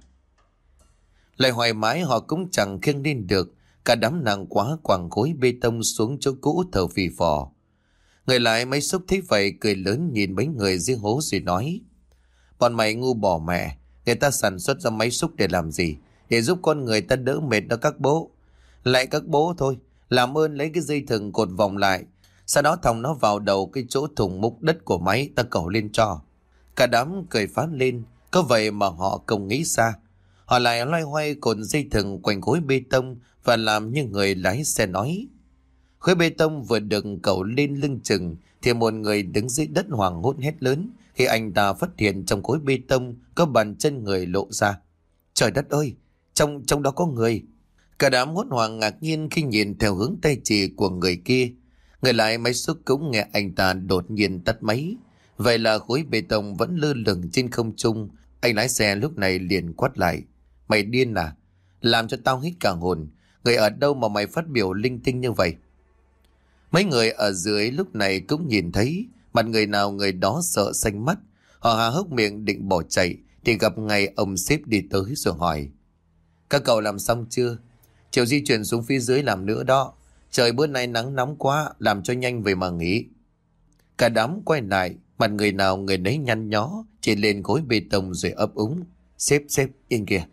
Speaker 1: Lại hoài mãi họ cũng chẳng khiêng lên được. Cả đám nặng quá quẳng khối bê tông xuống chỗ cũ thở phì phò. Người lại máy xúc thấy vậy cười lớn nhìn mấy người riêng hố rồi nói. Bọn mày ngu bỏ mẹ. Người ta sản xuất ra máy xúc để làm gì? Để giúp con người ta đỡ mệt đó các bố. Lại các bố thôi. Làm ơn lấy cái dây thừng cột vòng lại. Sau đó thòng nó vào đầu cái chỗ thùng múc đất của máy ta cẩu lên cho. Cả đám cười phá lên. Có vậy mà họ không nghĩ xa. Họ lại loay hoay cột dây thừng quanh khối bê tông và làm như người lái xe nói. Khối bê tông vừa được cẩu lên lưng chừng thì một người đứng dưới đất hoảng hốt hét lớn khi anh ta phát hiện trong khối bê tông có bàn chân người lộ ra. Trời đất ơi, trong trong đó có người. Cả đám hốt hoảng ngạc nhiên khi nhìn theo hướng tay chỉ của người kia. Người lái máy xúc cũng nghe anh ta đột nhiên tắt máy. Vậy là khối bê tông vẫn lơ lửng trên không trung. Anh lái xe lúc này liền quát lại. Mày điên à? Làm cho tao hít cả hồn. Người ở đâu mà mày phát biểu linh tinh như vậy? Mấy người ở dưới lúc này cũng nhìn thấy. Mặt người nào người đó sợ xanh mắt. Họ há hốc miệng định bỏ chạy thì gặp ngay ông sếp đi tới rồi hỏi. Các cậu làm xong chưa? Chiều di chuyển xuống phía dưới làm nữa đó. Trời bữa nay nắng nóng quá, làm cho nhanh về mà nghỉ. Cả đám quay lại, mặt người nào người nấy nhăn nhó, chỉ lên khối bê tông rồi ấp úng. Sếp, sếp, yên kìa.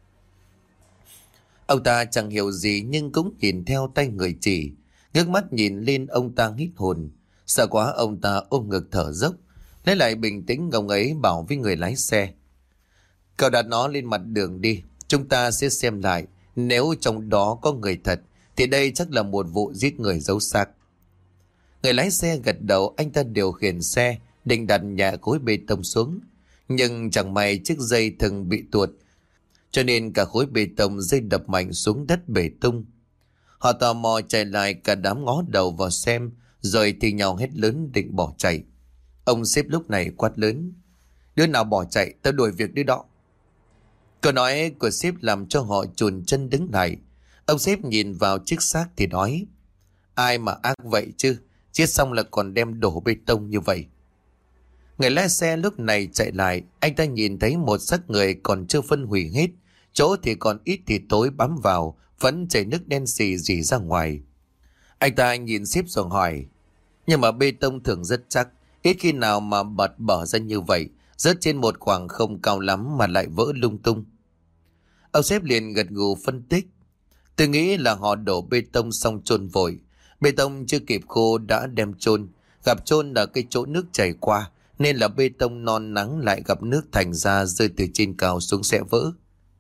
Speaker 1: Ông ta chẳng hiểu gì nhưng cũng nhìn theo tay người chỉ. Ngước mắt nhìn lên ông ta hít hồn. Sợ quá ông ta ôm ngực thở dốc. Lấy lại bình tĩnh ông ấy bảo với người lái xe. Cậu đặt nó lên mặt đường đi. Chúng ta sẽ xem lại. Nếu trong đó có người thật thì đây chắc là một vụ giết người giấu xác. Người lái xe gật đầu. Anh ta điều khiển xe định đặt nhẹ khối bê tông xuống. Nhưng chẳng may chiếc dây thừng bị tuột, cho nên cả khối bê tông dây đập mạnh xuống đất bể tung. Họ tò mò chạy lại, cả đám ngó đầu vào xem, rồi thì nhau hét lớn định bỏ chạy. Ông sếp lúc này quát lớn. Đứa nào bỏ chạy tao đuổi việc đứa đó. Câu nói của sếp làm cho họ chùn chân đứng lại. Ông sếp nhìn vào chiếc xác thì nói: Ai mà ác vậy chứ, chết xong là còn đem đổ bê tông như vậy. Người lái xe lúc này chạy lại, anh ta nhìn thấy một xác người còn chưa phân hủy hết, chỗ thì còn ít thì tối bám vào, vẫn chảy nước đen xì rỉ ra ngoài. Anh ta nhìn sếp rồi hỏi: Nhưng mà bê tông thường rất chắc, ít khi nào mà bật bở ra như vậy, rớt trên một khoảng không cao lắm mà lại vỡ lung tung. Ông sếp liền gật gù phân tích: Tôi nghĩ là họ đổ bê tông xong chôn vội, bê tông chưa kịp khô đã đem chôn, gặp chôn là cái chỗ nước chảy qua, nên là bê tông non nắng lại gặp nước thành ra rơi từ trên cao xuống sẽ vỡ.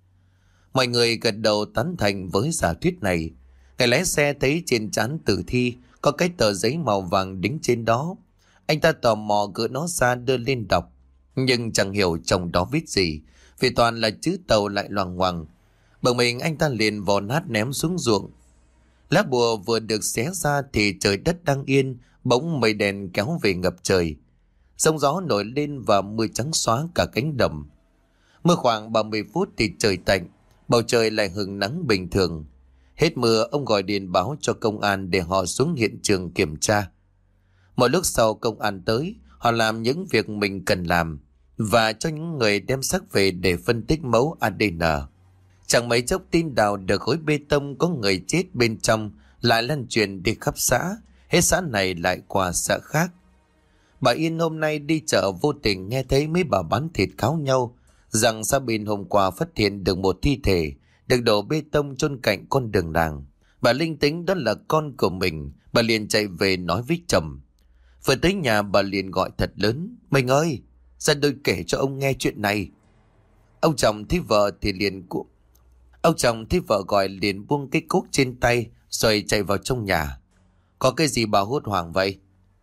Speaker 1: Mọi người gật đầu tán thành với giả thuyết này. Người lái xe thấy trên trán tử thi có cái tờ giấy màu vàng đính trên đó. Anh ta tò mò gỡ nó ra đưa lên đọc, nhưng chẳng hiểu trong đó viết gì, vì toàn là chữ Tàu lại loằng ngoằng. Bỗng mình anh ta liền vò nát ném xuống ruộng. Lá bùa vừa được xé ra thì trời đất đang yên, bỗng mây đèn kéo về ngập trời. Sóng gió nổi lên và mưa trắng xóa cả cánh đồng. Mưa khoảng ba mươi phút thì trời tạnh, bầu trời lại hừng nắng bình thường. Hết mưa, ông gọi điện báo cho công an để họ xuống hiện trường kiểm tra. Một lúc sau công an tới, họ làm những việc mình cần làm và cho những người đem xác về để phân tích mẫu a đê en. Chẳng mấy chốc tin đào được khối bê tông có người chết bên trong lại lan truyền đi khắp xã, hết xã này lại qua xã khác. Bà Yên hôm nay đi chợ vô tình nghe thấy mấy bà bán thịt cáo nhau rằng xã bên hôm qua phát hiện được một thi thể được đổ bê tông chôn cạnh con đường làng. Bà linh tính đó là con của mình, bà liền chạy về nói với chồng. Vừa tới nhà bà liền gọi thật lớn: Mình ơi, ra tôi kể cho ông nghe chuyện này. Ông chồng thấy vợ thì liền cu... Ông chồng thấy vợ gọi liền buông cái cuốc trên tay rồi chạy vào trong nhà. Có cái gì bà hốt hoảng vậy?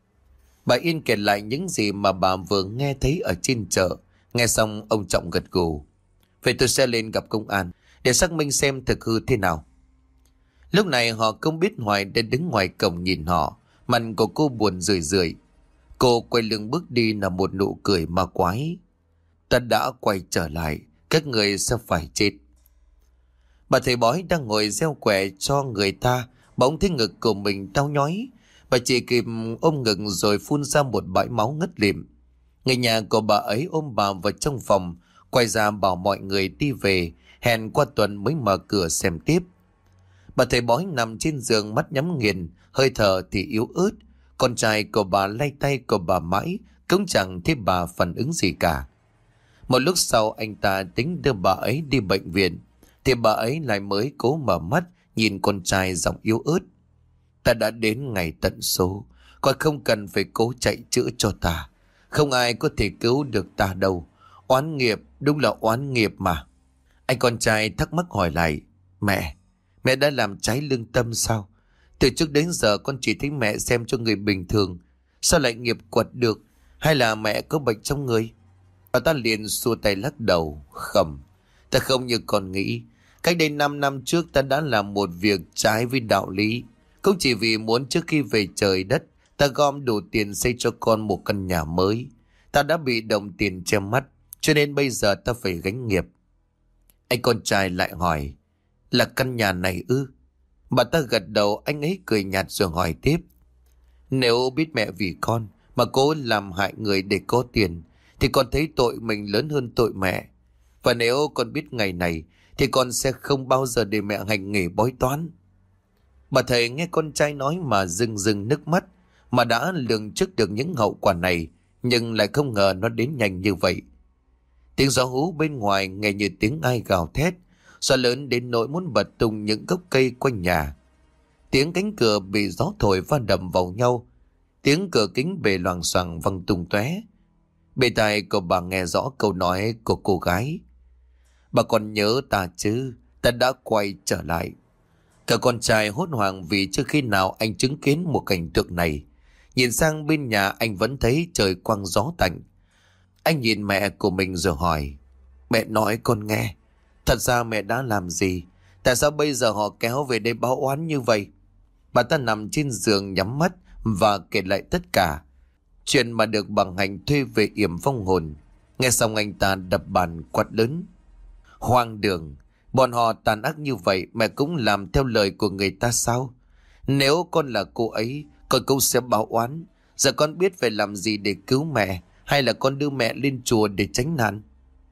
Speaker 1: Bà Yên kể lại những gì mà bà vừa nghe thấy ở trên chợ. Nghe xong ông Trọng gật gù: Vậy tôi sẽ lên gặp công an để xác minh xem thực hư thế nào. Lúc này họ không biết Hoài đã đứng ngoài cổng nhìn họ. Mặt của cô buồn rười rượi. Cô quay lưng bước đi là một nụ cười ma quái. Ta đã quay trở lại, các người sẽ phải chết. Bà thầy bói đang ngồi gieo quẻ cho người ta, bỗng thấy ngực của mình đau nhói. Bà chỉ kịp ôm ngực rồi phun ra một bãi máu ngất lịm. Người nhà của bà ấy ôm bà vào trong phòng, quay ra bảo mọi người đi về, hẹn qua tuần mới mở cửa xem tiếp. Bà thầy bói nằm trên giường, mắt nhắm nghiền, hơi thở thì yếu ớt. Con trai của bà lay tay của bà mãi, cũng chẳng thấy bà phản ứng gì cả. Một lúc sau anh ta tính đưa bà ấy đi bệnh viện, thì bà ấy lại mới cố mở mắt nhìn con trai giọng yếu ớt. Ta đã đến ngày tận số, con không cần phải cố chạy chữa cho ta. Không ai có thể cứu được ta đâu. Oán nghiệp, đúng là oán nghiệp mà. Anh con trai thắc mắc hỏi lại: Mẹ, mẹ đã làm trái lương tâm sao? Từ trước đến giờ con chỉ thấy mẹ xem cho người bình thường, sao lại nghiệp quật được? Hay là mẹ có bệnh trong người? Bà ta liền xua tay lắc đầu: Không, ta không như con nghĩ. Cách đây năm năm trước ta đã làm một việc trái với đạo lý, cũng chỉ vì muốn trước khi về trời đất ta gom đủ tiền xây cho con một căn nhà mới. Ta đã bị đồng tiền che mắt, cho nên bây giờ ta phải gánh nghiệp. Anh con trai lại hỏi: Là căn nhà này ư? Bà ta gật đầu. Anh ấy cười nhạt rồi hỏi tiếp: Nếu biết mẹ vì con mà cố làm hại người để có tiền, thì con thấy tội mình lớn hơn tội mẹ. Và nếu con biết ngày này thì con sẽ không bao giờ để mẹ hành nghề bói toán. Bà thầy nghe con trai nói mà rưng rưng nước mắt, mà đã lường trước được những hậu quả này, nhưng lại không ngờ nó đến nhanh như vậy. Tiếng gió hú bên ngoài nghe như tiếng ai gào thét, gió lớn đến nỗi muốn bật tung những gốc cây quanh nhà. Tiếng cánh cửa bị gió thổi va đập vào nhau, tiếng cửa kính bể loằng xoằng văng tung tóe. Bề tai của bà nghe rõ câu nói của cô gái: Bà còn nhớ ta chứ? Ta đã quay trở lại. Cả con trai hốt hoảng vì chưa khi nào anh chứng kiến một cảnh tượng này. Nhìn sang bên nhà anh vẫn thấy trời quang gió tạnh. Anh nhìn mẹ của mình rồi hỏi: Mẹ nói con nghe, thật ra mẹ đã làm gì? Tại sao bây giờ họ kéo về đây báo oán như vậy? Bà ta nằm trên giường nhắm mắt và kể lại tất cả chuyện mà được bằng hành thuê về yểm vong hồn. Nghe xong anh ta đập bàn quát lớn: Hoang đường! Bọn họ tàn ác như vậy mẹ cũng làm theo lời của người ta sao? Nếu con là cô ấy, con cũng sẽ báo oán. Giờ con biết phải làm gì để cứu mẹ, hay là con đưa mẹ lên chùa để tránh nạn?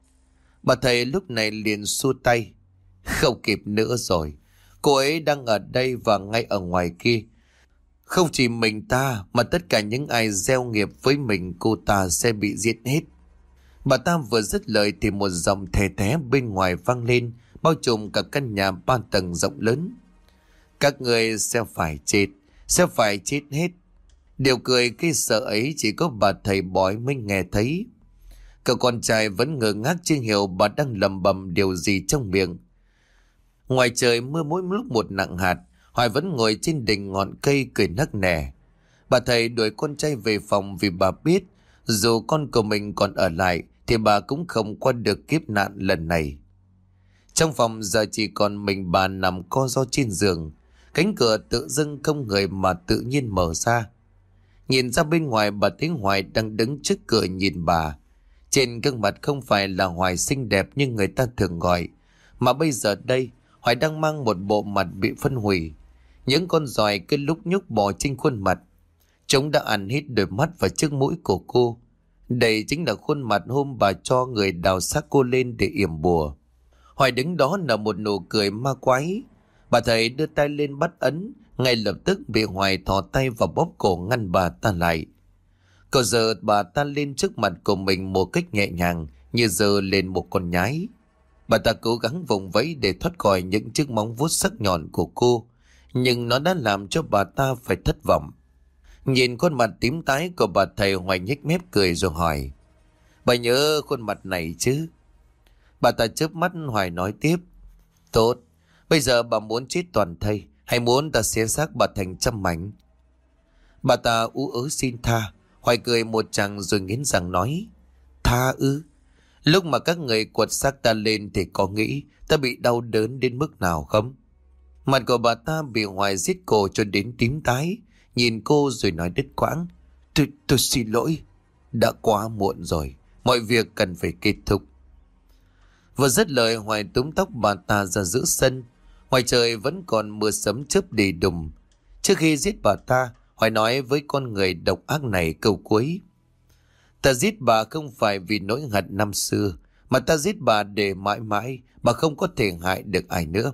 Speaker 1: Bà thầy lúc này liền xua tay. Không kịp nữa rồi. Cô ấy đang ở đây và ngay ở ngoài kia. Không chỉ mình ta mà tất cả những ai gieo nghiệp với mình cô ta sẽ bị giết hết. Bà ta vừa dứt lời thì một giọng thè thé bên ngoài vang lên, bao trùm cả căn nhà ba tầng rộng lớn. Các người sẽ phải chết, sẽ phải chết hết. Điều cười cái sợ ấy chỉ có bà thầy bói mới nghe thấy. Cậu con trai vẫn ngơ ngác chưa hiểu bà đang lầm bầm điều gì trong miệng. Ngoài trời mưa mỗi lúc một nặng hạt, Hoài vẫn ngồi trên đỉnh ngọn cây cười nắc nẻ. Bà thầy đuổi con trai về phòng vì bà biết dù con của mình còn ở lại thì bà cũng không qua được kiếp nạn lần này. Trong phòng giờ chỉ còn mình bà nằm co ro trên giường. Cánh cửa tự dưng không người mà tự nhiên mở ra. Nhìn ra bên ngoài bà thấy Hoài đang đứng trước cửa nhìn bà. Trên gương mặt không phải là Hoài xinh đẹp như người ta thường gọi, mà bây giờ đây Hoài đang mang một bộ mặt bị phân hủy. Những con giòi cứ lúc nhúc bò trên khuôn mặt. Chúng đã ăn hết đôi mắt và chiếc mũi của cô. Đây chính là khuôn mặt hôm bà cho người đào xác cô lên để yểm bùa. Hoài đứng đó là một nụ cười ma quái. Bà thầy đưa tay lên bắt ấn, ngay lập tức bị Hoài thò tay vào bóp cổ ngăn bà ta lại. Cậu giơ bà ta lên trước mặt của mình một cách nhẹ nhàng, như giơ lên một con nhái. Bà ta cố gắng vùng vẫy để thoát khỏi những chiếc móng vuốt sắc nhọn của cô, nhưng nó đã làm cho bà ta phải thất vọng. Nhìn khuôn mặt tím tái của bà thầy, Hoài nhếch mép cười rồi hỏi: Bà nhớ khuôn mặt này chứ? Bà ta chớp mắt. Hoài nói tiếp: Tốt, bây giờ bà muốn chết toàn thây hay muốn ta xé xác bà thành trăm mảnh? Bà ta ú ớ xin tha. Hoài cười một tràng rồi nghiến răng nói: Tha ư? Lúc mà các người quật xác ta lên thì có nghĩ ta bị đau đớn đến mức nào không? Mặt của bà ta bị Hoài giết cổ cho đến tím tái, nhìn cô rồi nói đứt quãng: Tôi, tôi xin lỗi. Đã quá muộn rồi, mọi việc cần phải kết thúc. Vừa dứt lời, Hoài túm tóc bà ta ra giữa sân. Ngoài trời vẫn còn mưa sấm chớp đi đùng. Trước khi giết bà ta, Hoài nói với con người độc ác này câu cuối: Ta giết bà không phải vì nỗi hận năm xưa, mà ta giết bà để mãi mãi bà không có thể hại được ai nữa.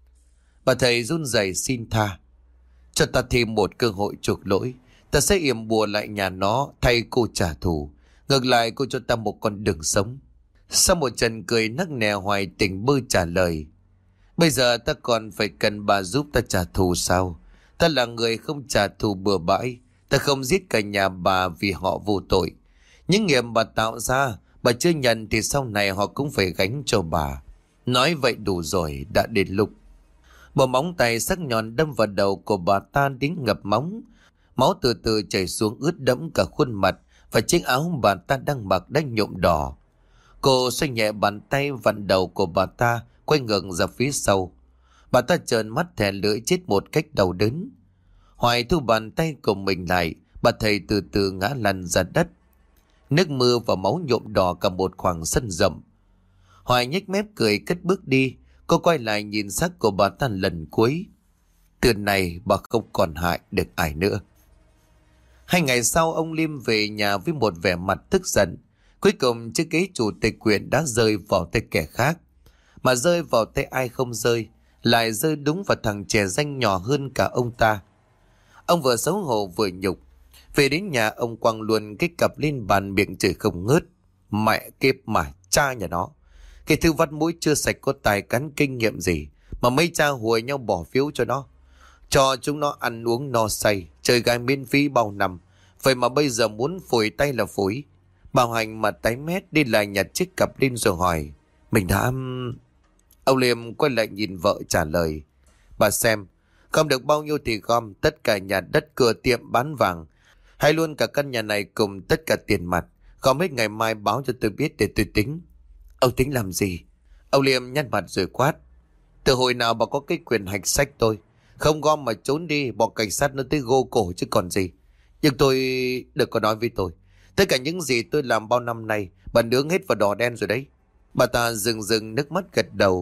Speaker 1: Bà thầy run rẩy xin tha: Cho ta thêm một cơ hội chuộc lỗi. Ta sẽ yểm bùa lại nhà nó thay cô trả thù. Ngược lại cô cho ta một con đường sống. Sau một trận cười nắc nẻ, Hoài tỉnh bơ trả lời: Bây giờ ta còn phải cần bà giúp ta trả thù sao? Ta là người không trả thù bừa bãi. Ta không giết cả nhà bà vì họ vô tội. Những nghiệp bà tạo ra, bà chưa nhận thì sau này họ cũng phải gánh cho bà. Nói vậy đủ rồi, đã đến lúc. Bộ móng tay sắc nhọn đâm vào đầu của bà ta đến ngập móng. Máu từ từ chảy xuống ướt đẫm cả khuôn mặt và chiếc áo bà ta đang mặc đã nhuộm đỏ. Cô xoay nhẹ bàn tay vặn đầu của bà ta, quay ngược ra phía sau. Bà ta trợn mắt thè lưỡi chết một cách đau đớn. Hoài thu bàn tay của mình lại. Bà thầy từ từ ngã lăn ra đất. Nước mưa và máu nhuộm đỏ cả một khoảng sân rộng. Hoài nhếch mép cười cất bước đi. Cô quay lại nhìn xác của bà ta lần cuối. Từ này bà không còn hại được ai nữa. Hai ngày sau, ông Liêm về nhà với một vẻ mặt tức giận. Cuối cùng chiếc ghế chủ tịch huyện đã rơi vào tay kẻ khác. Mà rơi vào tay ai không rơi, lại rơi đúng vào thằng trẻ danh nhỏ hơn cả ông ta. Ông vừa xấu hổ vừa nhục. Về đến nhà, ông quăng luôn cái cặp lên bàn, miệng chửi không ngớt: Mẹ kiếp mà cha nhà nó, cái thư vắt mũi chưa sạch có tài cán kinh nghiệm gì mà mấy cha hùa nhau bỏ phiếu cho nó, cho chúng nó ăn uống no say, chơi gái miễn phí bao năm. Vậy mà bây giờ muốn phủi tay là phủi. Bảo Hành mà tái mét đi lại nhặt chiếc cặp lên rồi hỏi: Mình đã... Ông Liêm quay lại nhìn vợ trả lời: Bà xem, gom được bao nhiêu thì gom, tất cả nhà đất, cửa tiệm, bán vàng, hay luôn cả căn nhà này cùng tất cả tiền mặt. Gom hết ngày mai báo cho tôi biết để tôi tính. Ông tính làm gì? Ông Liêm nhăn mặt rồi quát: Từ hồi nào bà có cái quyền hạch sách tôi? Không gom mà trốn đi, bỏ cảnh sát nó tới gô cổ chứ còn gì. Nhưng tôi... Đừng có nói với tôi. Tất cả những gì tôi làm bao năm nay, bà nướng hết vào đỏ đen rồi đấy. Bà ta rừng rừng nước mắt gật đầu.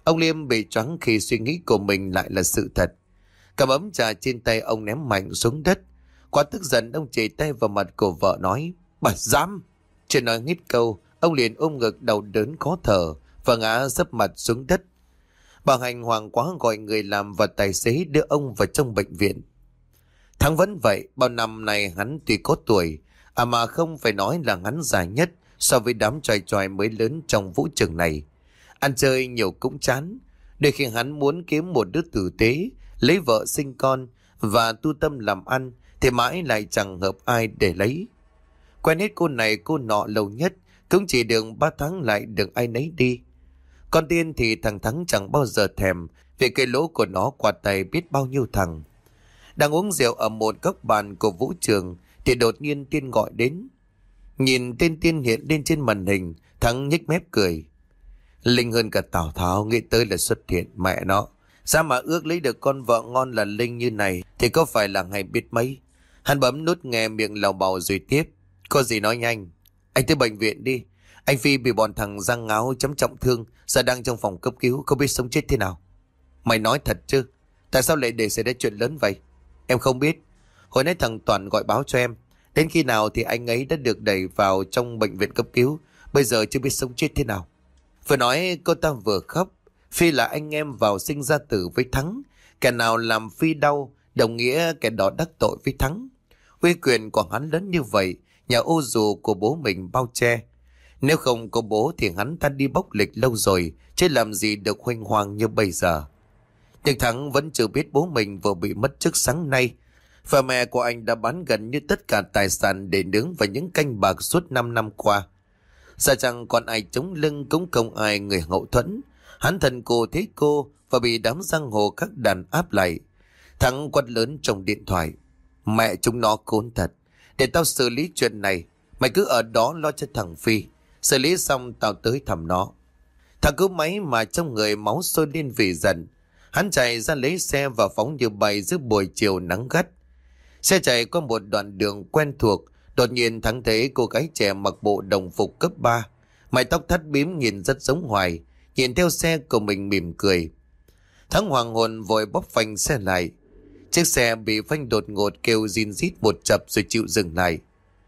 Speaker 1: Ông Liêm bị choáng khi suy nghĩ của mình lại là sự thật. Cầm ấm trà trên tay ông ném mạnh xuống đất. Quá tức giận, ông chỉ tay vào mặt của vợ nói: "Bà dám!" Chưa nói hết câu, ông liền ôm ngực đau đớn khó thở và ngã sấp mặt xuống đất. Bà Hành hoảng quá gọi người làm và tài xế đưa ông vào trong bệnh viện. Thắng vẫn vậy, bao năm nay hắn tuy có tuổi, à mà không phải nói là hắn già nhất so với đám choài choài mới lớn trong vũ trường này. Ăn chơi nhiều cũng chán, đôi khi hắn muốn kiếm một đứa tử tế, lấy vợ sinh con và tu tâm làm ăn thì mãi lại chẳng hợp ai để lấy. Quen hết cô này cô nọ lâu nhất cũng chỉ được ba tháng lại được ai nấy đi. Con Tiên thì thằng Thắng chẳng bao giờ thèm, vì cái lỗ của nó qua tay biết bao nhiêu thằng. Đang uống rượu ở một góc bàn của vũ trường thì đột nhiên Tiên gọi đến. Nhìn tên Tiên hiện lên trên màn hình, Thắng nhếch mép cười. Linh hơn cả Tào Tháo, nghĩ tới là xuất hiện, mẹ nó. Sao mà ước lấy được con vợ ngon là Linh như này thì có phải là ngày biết mấy. Hắn bấm nút nghe miệng lào bào rồi tiếp. Có gì nói nhanh. Anh tới bệnh viện đi. Anh Phi bị bọn thằng Giang Ngáo chấm trọng thương, giờ đang trong phòng cấp cứu, không biết sống chết thế nào. Mày nói thật chứ? Tại sao lại để xảy ra chuyện lớn vậy? Em không biết. Hồi nãy thằng Toàn gọi báo cho em. Đến khi nào thì anh ấy đã được đẩy vào trong bệnh viện cấp cứu, bây giờ chưa biết sống chết thế nào. Vừa nói cô ta vừa khóc. Phi là anh em vào sinh ra tử với Thắng. Kẻ nào làm Phi đau, đồng nghĩa kẻ đó đắc tội với Thắng. Uy quyền của hắn lớn như vậy, nhà ô dù của bố mình bao che. Nếu không có bố thì hắn ta đi bốc lịch lâu rồi, chứ làm gì được huênh hoang như bây giờ. Nhưng Thắng vẫn chưa biết bố mình vừa bị mất chức sáng nay. Và mẹ của anh đã bán gần như tất cả tài sản để nướng vào những canh bạc suốt năm năm qua. Giờ chẳng còn ai chống lưng, cũng không ai người hậu thuẫn. Hắn thần cô thế cô và bị đám giang hồ các đàn áp lại. Thắng quát lớn trong điện thoại. Mẹ chúng nó khốn thật. Để tao xử lý chuyện này. Mày cứ ở đó lo cho thằng Phi. Xử lý xong tao tới thăm nó. Thằng cứ máy mà trong người máu sôi lên vì giận. Hắn chạy ra lấy xe và phóng như bay giữa buổi chiều nắng gắt. Xe chạy qua một đoạn đường quen thuộc. Đột nhiên Thắng thấy cô gái trẻ mặc bộ đồng phục cấp ba. Mái tóc thắt bím nhìn rất giống Hoài. Nhìn theo xe của mình mỉm cười. Thắng hoàng hồn vội bóp phanh xe lại. Chiếc xe bị phanh đột ngột kêu rin rít một chập rồi chịu dừng lại.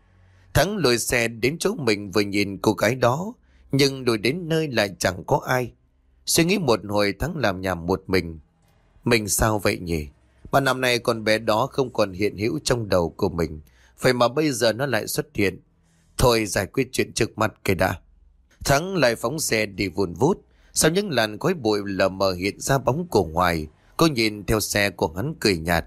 Speaker 1: Thắng lùi xe đến chỗ mình vừa nhìn cô gái đó, nhưng đuổi đến nơi lại chẳng có ai. Suy nghĩ một hồi Thắng làm nhảm một mình. Mình sao vậy nhỉ? Mà năm nay con bé đó không còn hiện hữu trong đầu của mình. Vậy mà bây giờ nó lại xuất hiện. Thôi giải quyết chuyện trước mắt cái đã. Thắng lại phóng xe đi vùn vút. Sau những làn khói bụi lờ mờ hiện ra bóng của Hoài. Cô nhìn theo xe của hắn cười nhạt.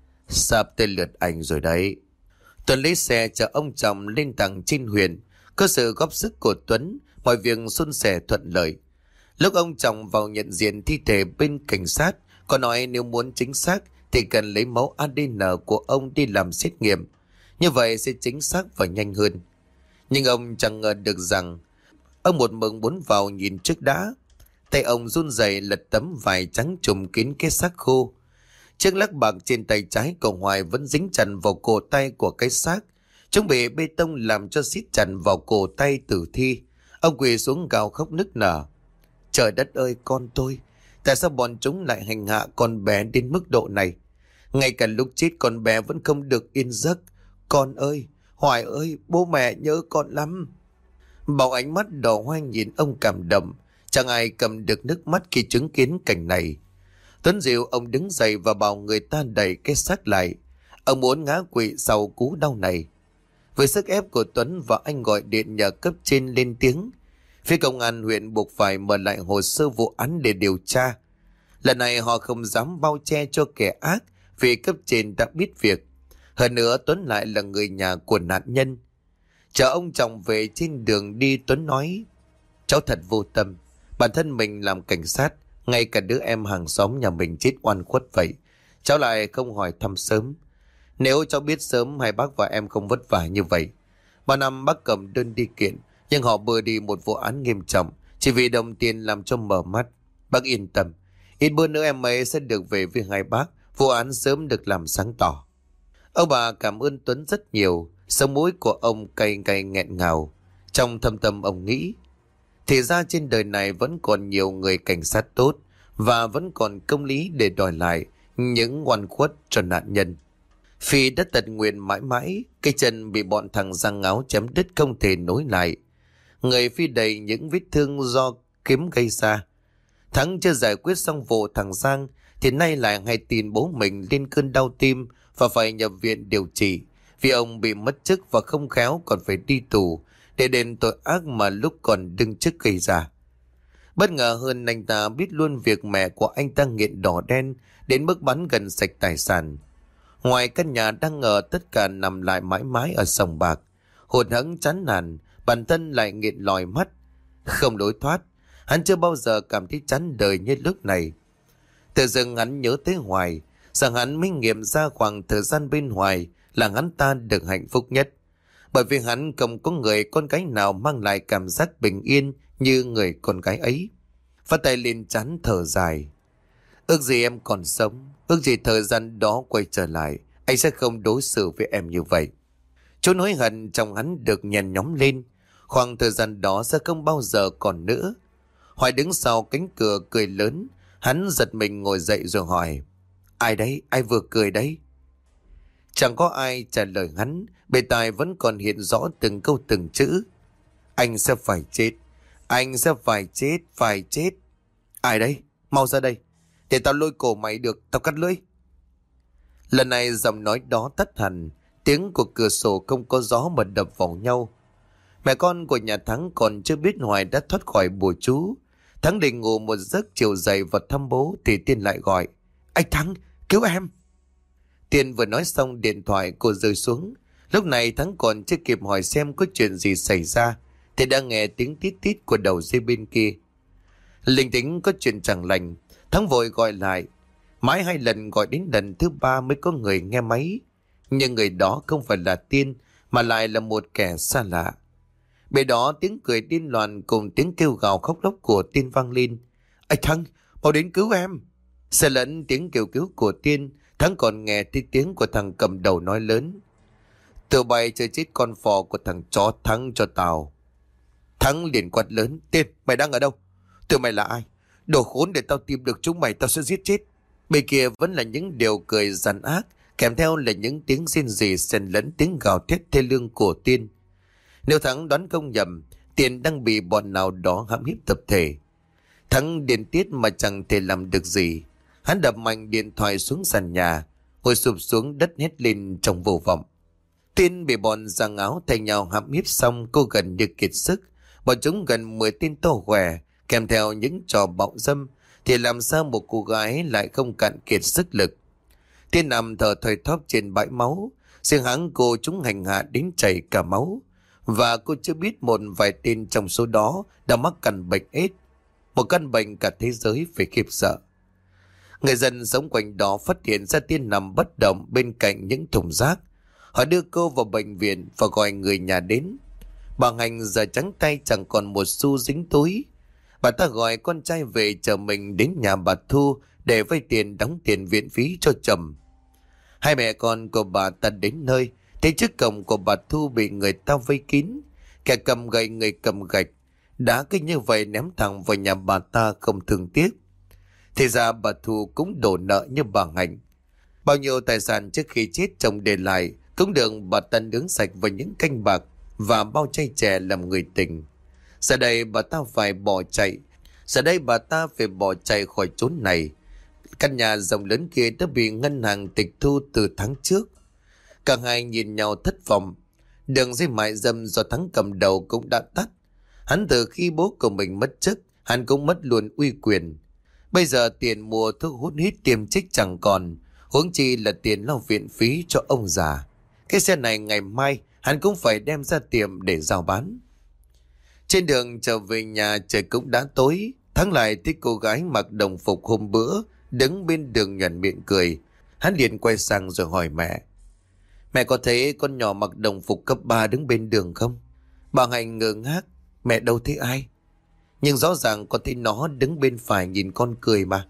Speaker 1: Sắp tới lượt anh rồi đấy. Tuấn lấy xe chở ông chồng lên tầng trên huyện. Có sự góp sức của Tuấn, mọi việc suôn sẻ thuận lợi. Lúc ông chồng vào nhận diện thi thể bên cảnh sát, có nói nếu muốn chính xác thì cần lấy mẫu a đê en của ông đi làm xét nghiệm. Như vậy sẽ chính xác và nhanh hơn. Nhưng ông chẳng ngờ được rằng ông một mực muốn vào nhìn trước đã. Tay ông run rẩy lật tấm vải trắng trùm kín cái xác khô. Chiếc lắc bạc trên tay trái của Hoài vẫn dính chặt vào cổ tay của cái xác. Chúng bị bê tông làm cho siết chặt vào cổ tay tử thi. Ông quỳ xuống gào khóc nức nở. Trời đất ơi con tôi, tại sao bọn chúng lại hành hạ con bé đến mức độ này? Ngay cả lúc chết con bé vẫn không được yên giấc. Con ơi, Hoài ơi, bố mẹ nhớ con lắm. Bảo ánh mắt đỏ hoe nhìn ông cảm động. Chẳng ai cầm được nước mắt khi chứng kiến cảnh này. Tuấn dịu ông đứng dậy và bảo người ta đẩy cái xác lại. Ông muốn ngã quỵ sau cú đau này. Với sức ép của Tuấn và anh gọi điện nhờ cấp trên lên tiếng. Phía công an huyện buộc phải mở lại hồ sơ vụ án để điều tra. Lần này họ không dám bao che cho kẻ ác vì cấp trên đã biết việc. Hơn nữa Tuấn lại là người nhà của nạn nhân. Chờ ông chồng về trên đường đi, Tuấn nói: cháu thật vô tâm. Bản thân mình làm cảnh sát, ngay cả đứa em hàng xóm nhà mình chết oan khuất vậy, cháu lại không hỏi thăm sớm. Nếu cháu biết sớm hai bác và em không vất vả như vậy. Ba năm bác cầm đơn đi kiện, nhưng họ bừa đi một vụ án nghiêm trọng chỉ vì đồng tiền làm cho mở mắt. Bác yên tâm, ít bữa nữa em ấy sẽ được về với hai bác, vụ án sớm được làm sáng tỏ. Ông bà cảm ơn Tuấn rất nhiều. Sống mũi của ông cay cay nghẹn ngào. Trong thâm tâm ông nghĩ, thì ra trên đời này vẫn còn nhiều người cảnh sát tốt, và vẫn còn công lý để đòi lại những oan khuất cho nạn nhân. Phi đã tận nguyện mãi mãi, cái chân bị bọn thằng Giang Áo chém đứt không thể nối lại. Người Phi đầy những vết thương do kiếm gây ra. Thắng chưa giải quyết xong vụ thằng Giang thì nay lại hay tin bố mình lên cơn đau tim và phải nhập viện điều trị, vì ông bị mất chức và không khéo còn phải đi tù để đền tội ác mà lúc còn đương chức gây ra. Bất ngờ hơn, anh ta biết luôn việc mẹ của anh ta nghiện đỏ đen đến mức bắn gần sạch tài sản. Ngoài căn nhà đang ở, tất cả nằm lại mãi mãi ở sòng bạc. Hụt hẫng chán nản, bản thân lại nghiện lòi mắt, không lối thoát. Hắn chưa bao giờ cảm thấy chán đời như lúc này. Tự dưng hắn nhớ tới Hoài, rằng hắn mới nghiệm ra khoảng thời gian bên Hoài là hắn ta được hạnh phúc nhất. Bởi vì hắn không có người con gái nào mang lại cảm giác bình yên như người con gái ấy. Phát tay lên trán thở dài. Ước gì em còn sống, ước gì thời gian đó quay trở lại, anh sẽ không đối xử với em như vậy. Chút hối hận trong hắn được nhen nhóm lên. Khoảng thời gian đó sẽ không bao giờ còn nữa. Hoài đứng sau cánh cửa cười lớn. Hắn giật mình ngồi dậy rồi hỏi: Ai đấy? Ai vừa cười đấy? Chẳng có ai trả lời hắn. Bề tai vẫn còn hiện rõ từng câu từng chữ. Anh sẽ phải chết. Anh sẽ phải chết, phải chết. Ai đấy? Mau ra đây, để tao lôi cổ mày được, tao cắt lưỡi. Lần này giọng nói đó tắt hẳn. Tiếng của cửa sổ không có gió mà đập vào nhau. Mẹ con của nhà Thắng còn chưa biết Hoài đã thoát khỏi bùa chú. Thắng định ngủ một giấc chiều dậy và thăm bố thì Tiên lại gọi: Anh Thắng, cứu em. Tiên vừa nói xong điện thoại cô rơi xuống. Lúc này Thắng còn chưa kịp hỏi xem có chuyện gì xảy ra thì đã nghe tiếng tít tít của đầu dây bên kia. Linh tính có chuyện chẳng lành. Thắng vội gọi lại. Mãi hai lần gọi đến lần thứ ba mới có người nghe máy. Nhưng người đó không phải là Tiên, mà lại là một kẻ xa lạ. Bên đó tiếng cười điên loạn cùng tiếng kêu gào khóc lóc của Tiên vang lên. Anh Thắng, mau đến cứu em. Xe lẫn tiếng kêu cứu của Tiên, Thắng còn nghe thấy tiếng của thằng cầm đầu nói lớn: Tụi bay chơi chết con phò của thằng chó Thắng cho tao. Thắng liền quát lớn: Tiên, mày đang ở đâu? Tụi mày là ai? Đồ khốn, để tao tìm được chúng mày tao sẽ giết chết. Bên kia vẫn là những điều cười gian ác, kèm theo là những tiếng rên rỉ xen lẫn tiếng gào thét thê lương của Tiên. Nếu Thắng đoán không nhầm, Tiên đang bị bọn nào đó hãm hiếp tập thể. Thắng điên tiết mà chẳng thể làm được gì. Hắn đập mạnh điện thoại xuống sàn nhà, ngồi sụp xuống đất hét lên trong vô vọng. Tiên bị bọn Giang Áo thay nhau hãm hiếp xong, cô gần như kiệt sức. Bọn chúng gần mười tên to khỏe, kèm theo những trò bạo dâm, thì làm sao một cô gái lại không cạn kiệt sức lực. Tiên nằm thở thoi thóp trên bãi máu, riêng hắn cô chúng hành hạ đến chảy cả máu. Và cô chưa biết một vài tên trong số đó đã mắc căn bệnh AIDS, một căn bệnh cả thế giới phải khiếp sợ. Người dân sống quanh đó phát hiện ra Tiên nằm bất động bên cạnh những thùng rác. Họ đưa cô vào bệnh viện và gọi người nhà đến. Bà Hành giờ trắng tay chẳng còn một xu dính túi. Bà ta gọi con trai về chờ mình đến nhà bà Thu để vay tiền đóng tiền viện phí cho chồng. Hai mẹ con của bà ta đến nơi, thấy trước cổng của bà Thu bị người ta vây kín. Kẻ cầm gậy, người cầm gạch, đá cứ như vậy ném thẳng vào nhà bà ta không thương tiếc. Thì ra bà Thu cũng đổ nợ như bà Hạnh. Bao nhiêu tài sản trước khi chết chồng để lại cũng được bà ta nướng sạch vào những canh bạc và bao chai chè làm người tình. Giờ đây bà ta phải bỏ chạy. Giờ đây bà ta phải bỏ chạy khỏi chốn này. Căn nhà rộng lớn kia đã bị ngân hàng tịch thu từ tháng trước. Cả hai nhìn nhau thất vọng. Đường dây mại dâm do Thắng cầm đầu cũng đã tắt. Hắn từ khi bố của mình mất chức, hắn cũng mất luôn uy quyền. Bây giờ tiền mua thuốc hút hít tiêm trích chẳng còn, huống chi là tiền lo viện phí cho ông già. Cái xe này ngày mai hắn cũng phải đem ra tiệm để giao bán. Trên đường trở về nhà trời cũng đã tối. Thắng lại thấy cô gái mặc đồng phục hôm bữa đứng bên đường nhoẻn miệng cười. Hắn liền quay sang rồi hỏi mẹ: Mẹ có thấy con nhỏ mặc đồng phục cấp ba đứng bên đường không? Bà Hạnh ngơ ngác: Mẹ đâu thấy ai? Nhưng rõ ràng con thấy nó đứng bên phải nhìn con cười mà.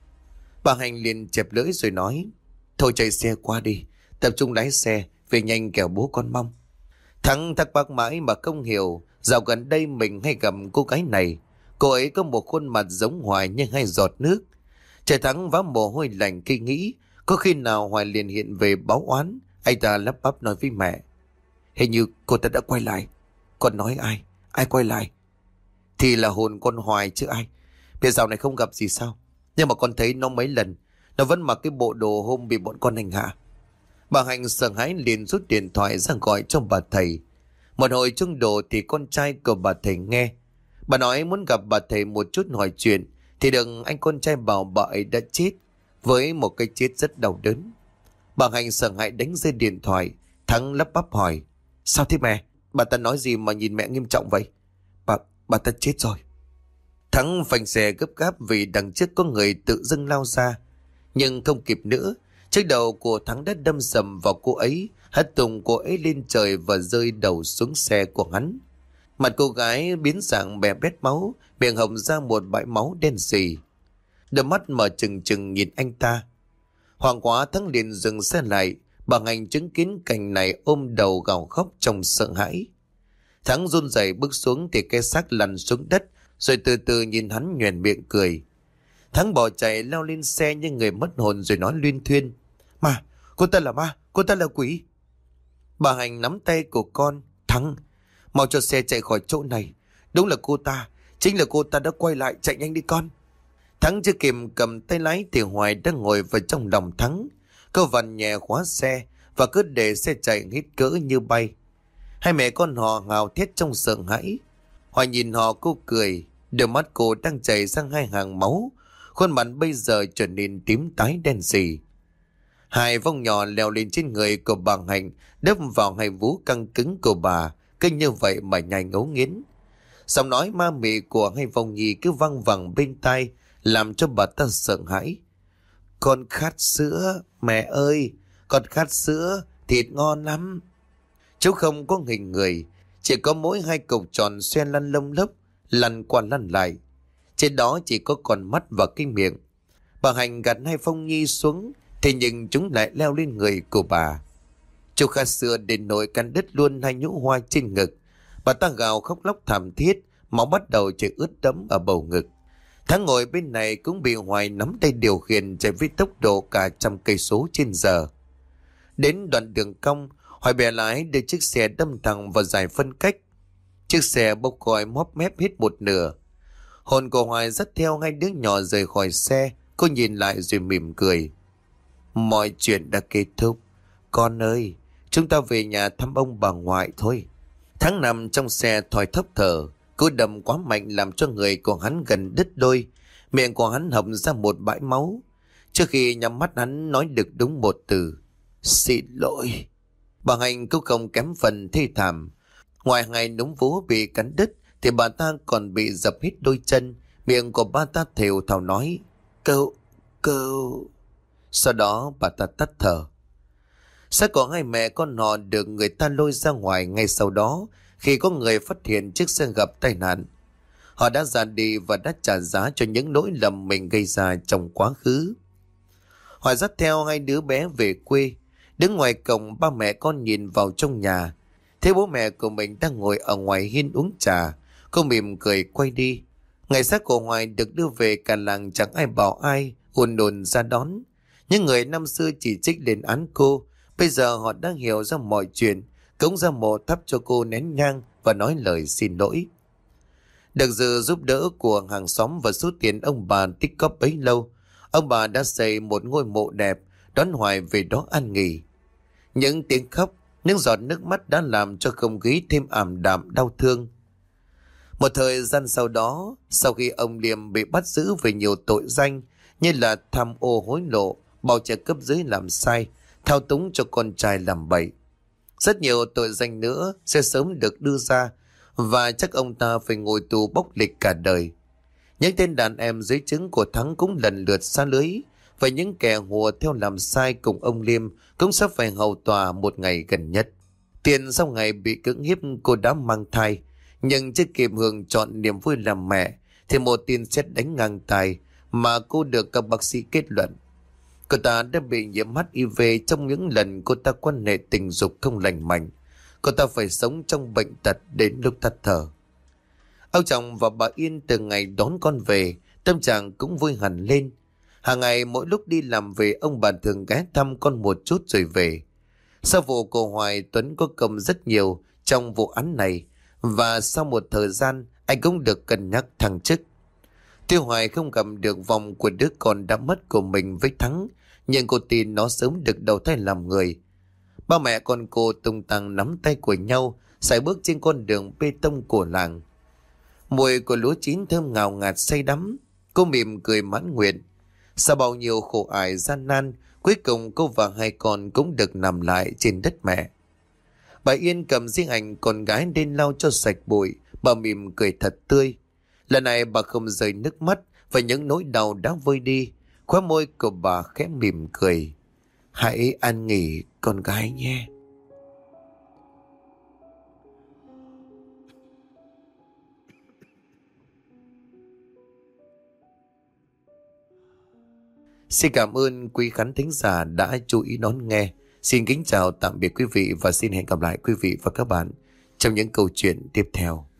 Speaker 1: Bà Hạnh liền chẹp lưỡi rồi nói: Thôi chạy xe qua đi, tập trung lái xe về nhanh kẻo bố con mong. Thắng thắc mắc mãi mà không hiểu, dạo gần đây mình hay gặp cô gái này, Cô ấy có một khuôn mặt giống Hoài như hai giọt nước. Trời Thắng vã mồ hôi lạnh khi nghĩ có khi nào Hoài liền hiện về báo oán. Anh ta lắp bắp nói với mẹ: Hình như cô ta đã quay lại. Con nói ai? Ai quay lại? Thì là hồn con Hoài chứ ai. Bây giờ này không gặp gì sao? Nhưng mà con thấy nó mấy lần, nó vẫn mặc cái bộ đồ hôm bị bọn con hành hạ. Bà Hạnh sợ hãi liền rút điện thoại ra gọi cho bà thầy. Một hồi chuông đồ thì con trai của bà thầy nghe. Bà nói muốn gặp bà thầy một chút hỏi chuyện, thì đừng anh con trai bảo bà ấy đã chết, với một cái chết rất đau đớn. Bà Hạnh sợ hãi đánh rơi điện thoại. Thắng lắp bắp hỏi: Sao thế mẹ? Bà ta nói gì mà nhìn mẹ nghiêm trọng vậy? Bà, bà ta chết rồi. Thắng phanh xe gấp gáp vì đằng trước có người tự dưng lao ra. Nhưng không kịp nữa, chiếc đầu của Thắng đã đâm sầm vào cô ấy, hất tung cô ấy lên trời và rơi đầu xuống xe của hắn. Mặt cô gái biến dạng bè bét máu, miệng hồng ra một bãi máu đen sì. Đôi mắt mở trừng trừng nhìn anh ta. Hoảng quá, Thắng liền dừng xe lại. Bà Hạnh chứng kiến cảnh này ôm đầu gào khóc trong sợ hãi. Thắng run rẩy bước xuống thì cái xác lăn xuống đất, rồi từ từ nhìn hắn nhoẻn miệng cười. Thắng bỏ chạy leo lên xe như người mất hồn rồi nói luyên thuyên: Mà, cô ta là ma, cô ta là quỷ. Bà Hạnh nắm tay của con: Thắng, mau cho xe chạy khỏi chỗ này. Đúng là cô ta, chính là cô ta đã quay lại, chạy nhanh đi con. Thắng chưa kịp cầm tay lái thì Hoài đang ngồi vào trong lòng Thắng. Cô vặn nhẹ khóa xe và cứ để xe chạy hít cỡ như bay. Hai mẹ con họ gào thét trong sợ hãi. Hoài nhìn họ cô cười, đôi mắt cô đang chảy sang hai hàng máu, khuôn mặt bây giờ trở nên tím tái đen sì. Hai vong nhỏ leo lên trên người của bà Hạnh, đớp vào hai vú căng cứng của bà, cứ như vậy mà nhai ngấu nghiến. Giọng nói ma mị của hai vong nhi cứ văng vẳng bên tai, làm cho bà ta sợ hãi. Con khát sữa, mẹ ơi, con khát sữa, thịt ngon lắm. Chú không có hình người, chỉ có mỗi hai cục tròn xoen lăn lông lốc, lăn qua lăn lại. Trên đó chỉ có con mắt và cái miệng. Bà Hạnh gạt hai phong nhi xuống, thì nhưng chúng lại leo lên người của bà. Chú khát sữa đến nỗi cắn đứt luôn hai nhũ hoa trên ngực. Bà ta gào khóc lóc thảm thiết, máu bắt đầu chảy ướt đẫm ở bầu ngực. Thắng ngồi bên này cũng bị Hoài nắm tay điều khiển chạy với tốc độ cả trăm cây số trên giờ. Đến đoạn đường cong, Hoài bè lái đưa chiếc xe đâm thẳng vào giải phân cách. Chiếc xe bốc khói móp mép hết một nửa. Hồn của Hoài dắt theo hai đứa nhỏ rời khỏi xe. Cô nhìn lại rồi mỉm cười. Mọi chuyện đã kết thúc. Con ơi, chúng ta về nhà thăm ông bà ngoại thôi. Thắng nằm trong xe thoi thấp thở. Cú đâm quá mạnh làm cho người của hắn gần đứt đôi. Miệng của hắn hộc ra một bãi máu. Trước khi nhắm mắt hắn nói được đúng một từ: Xin lỗi. Bà Hạnh cũng không kém phần thê thảm. Ngoài hai núm vú bị cắn đứt thì bà ta còn bị dập hết đôi chân. Miệng của bà ta thều thào nói: Cậu, cậu. Sau đó bà ta tắt thở. Xác của hai mẹ con họ được người ta lôi ra ngoài ngay sau đó, khi có người phát hiện chiếc xe gặp tai nạn. Họ đã ra đi và đã trả giá cho những lỗi lầm mình gây ra trong quá khứ. Họ dắt theo hai đứa bé về quê. Đứng ngoài cổng, ba mẹ con nhìn vào trong nhà, thấy bố mẹ của mình đang ngồi ở ngoài hiên uống trà. Cô mỉm cười quay đi. Ngày xác của Hoài được đưa về, cả làng chẳng ai bảo ai, ùn ùn ra đón. Những người năm xưa chỉ trích lên án cô, bây giờ họ đang hiểu ra mọi chuyện, cống ra mộ thắp cho cô nén nhang và nói lời xin lỗi. Được sự giúp đỡ của hàng xóm và số tiền ông bà tích góp bấy lâu, ông bà đã xây một ngôi mộ đẹp, đón Hoài về đó an nghỉ. Những tiếng khóc, những giọt nước mắt đã làm cho không khí thêm ảm đạm đau thương. Một thời gian sau đó, sau khi ông Liêm bị bắt giữ về nhiều tội danh như là tham ô hối lộ, bao che cấp dưới làm sai, thao túng cho con trai làm bậy, rất nhiều tội danh nữa sẽ sớm được đưa ra, và chắc ông ta phải ngồi tù bốc lịch cả đời. Những tên đàn em dưới trướng của Thắng cũng lần lượt xa lưới, và những kẻ hùa theo làm sai cùng ông Liêm cũng sắp phải hầu tòa một ngày gần nhất. Tiền sau ngày bị cưỡng hiếp, cô đã mang thai, nhưng chưa kịp hưởng chọn niềm vui làm mẹ thì một tin sét đánh ngang tai mà cô được các bác sĩ kết luận: cô ta đã bị nhiễm hát i vê trong những lần cô ta quan hệ tình dục không lành mạnh. Cô ta phải sống trong bệnh tật đến lúc tắt thở. Ông chồng và bà Yên từ ngày đón con về, tâm trạng cũng vui hẳn lên. Hàng ngày mỗi lúc đi làm về, ông bà thường ghé thăm con một chút rồi về. Sau vụ cô Hoài, Tuấn có công rất nhiều trong vụ án này, và sau một thời gian anh cũng được cân nhắc thăng chức. Tuy Hoài không cầm được vòng của đứa con đã mất của mình với Thắng, nhưng cô tin nó sớm được đầu thai làm người. Ba mẹ con cô tung tăng nắm tay của nhau, sải bước trên con đường bê tông của làng. Mùi của lúa chín thơm ngào ngạt say đắm. Cô mỉm cười mãn nguyện. Sau bao nhiêu khổ ải gian nan, cuối cùng cô và hai con cũng được nằm lại trên đất mẹ. Bà Yên cầm di ảnh con gái lên lau cho sạch bụi. Bà mỉm cười thật tươi. Lần này bà không rơi nước mắt, và những nỗi đau đã vơi đi. Khóe môi của bà khẽ mỉm cười. Hãy an nghỉ con gái nhé. Xin cảm ơn quý khán thính giả đã chú ý đón nghe. Xin kính chào tạm biệt quý vị và xin hẹn gặp lại quý vị và các bạn trong những câu chuyện tiếp theo.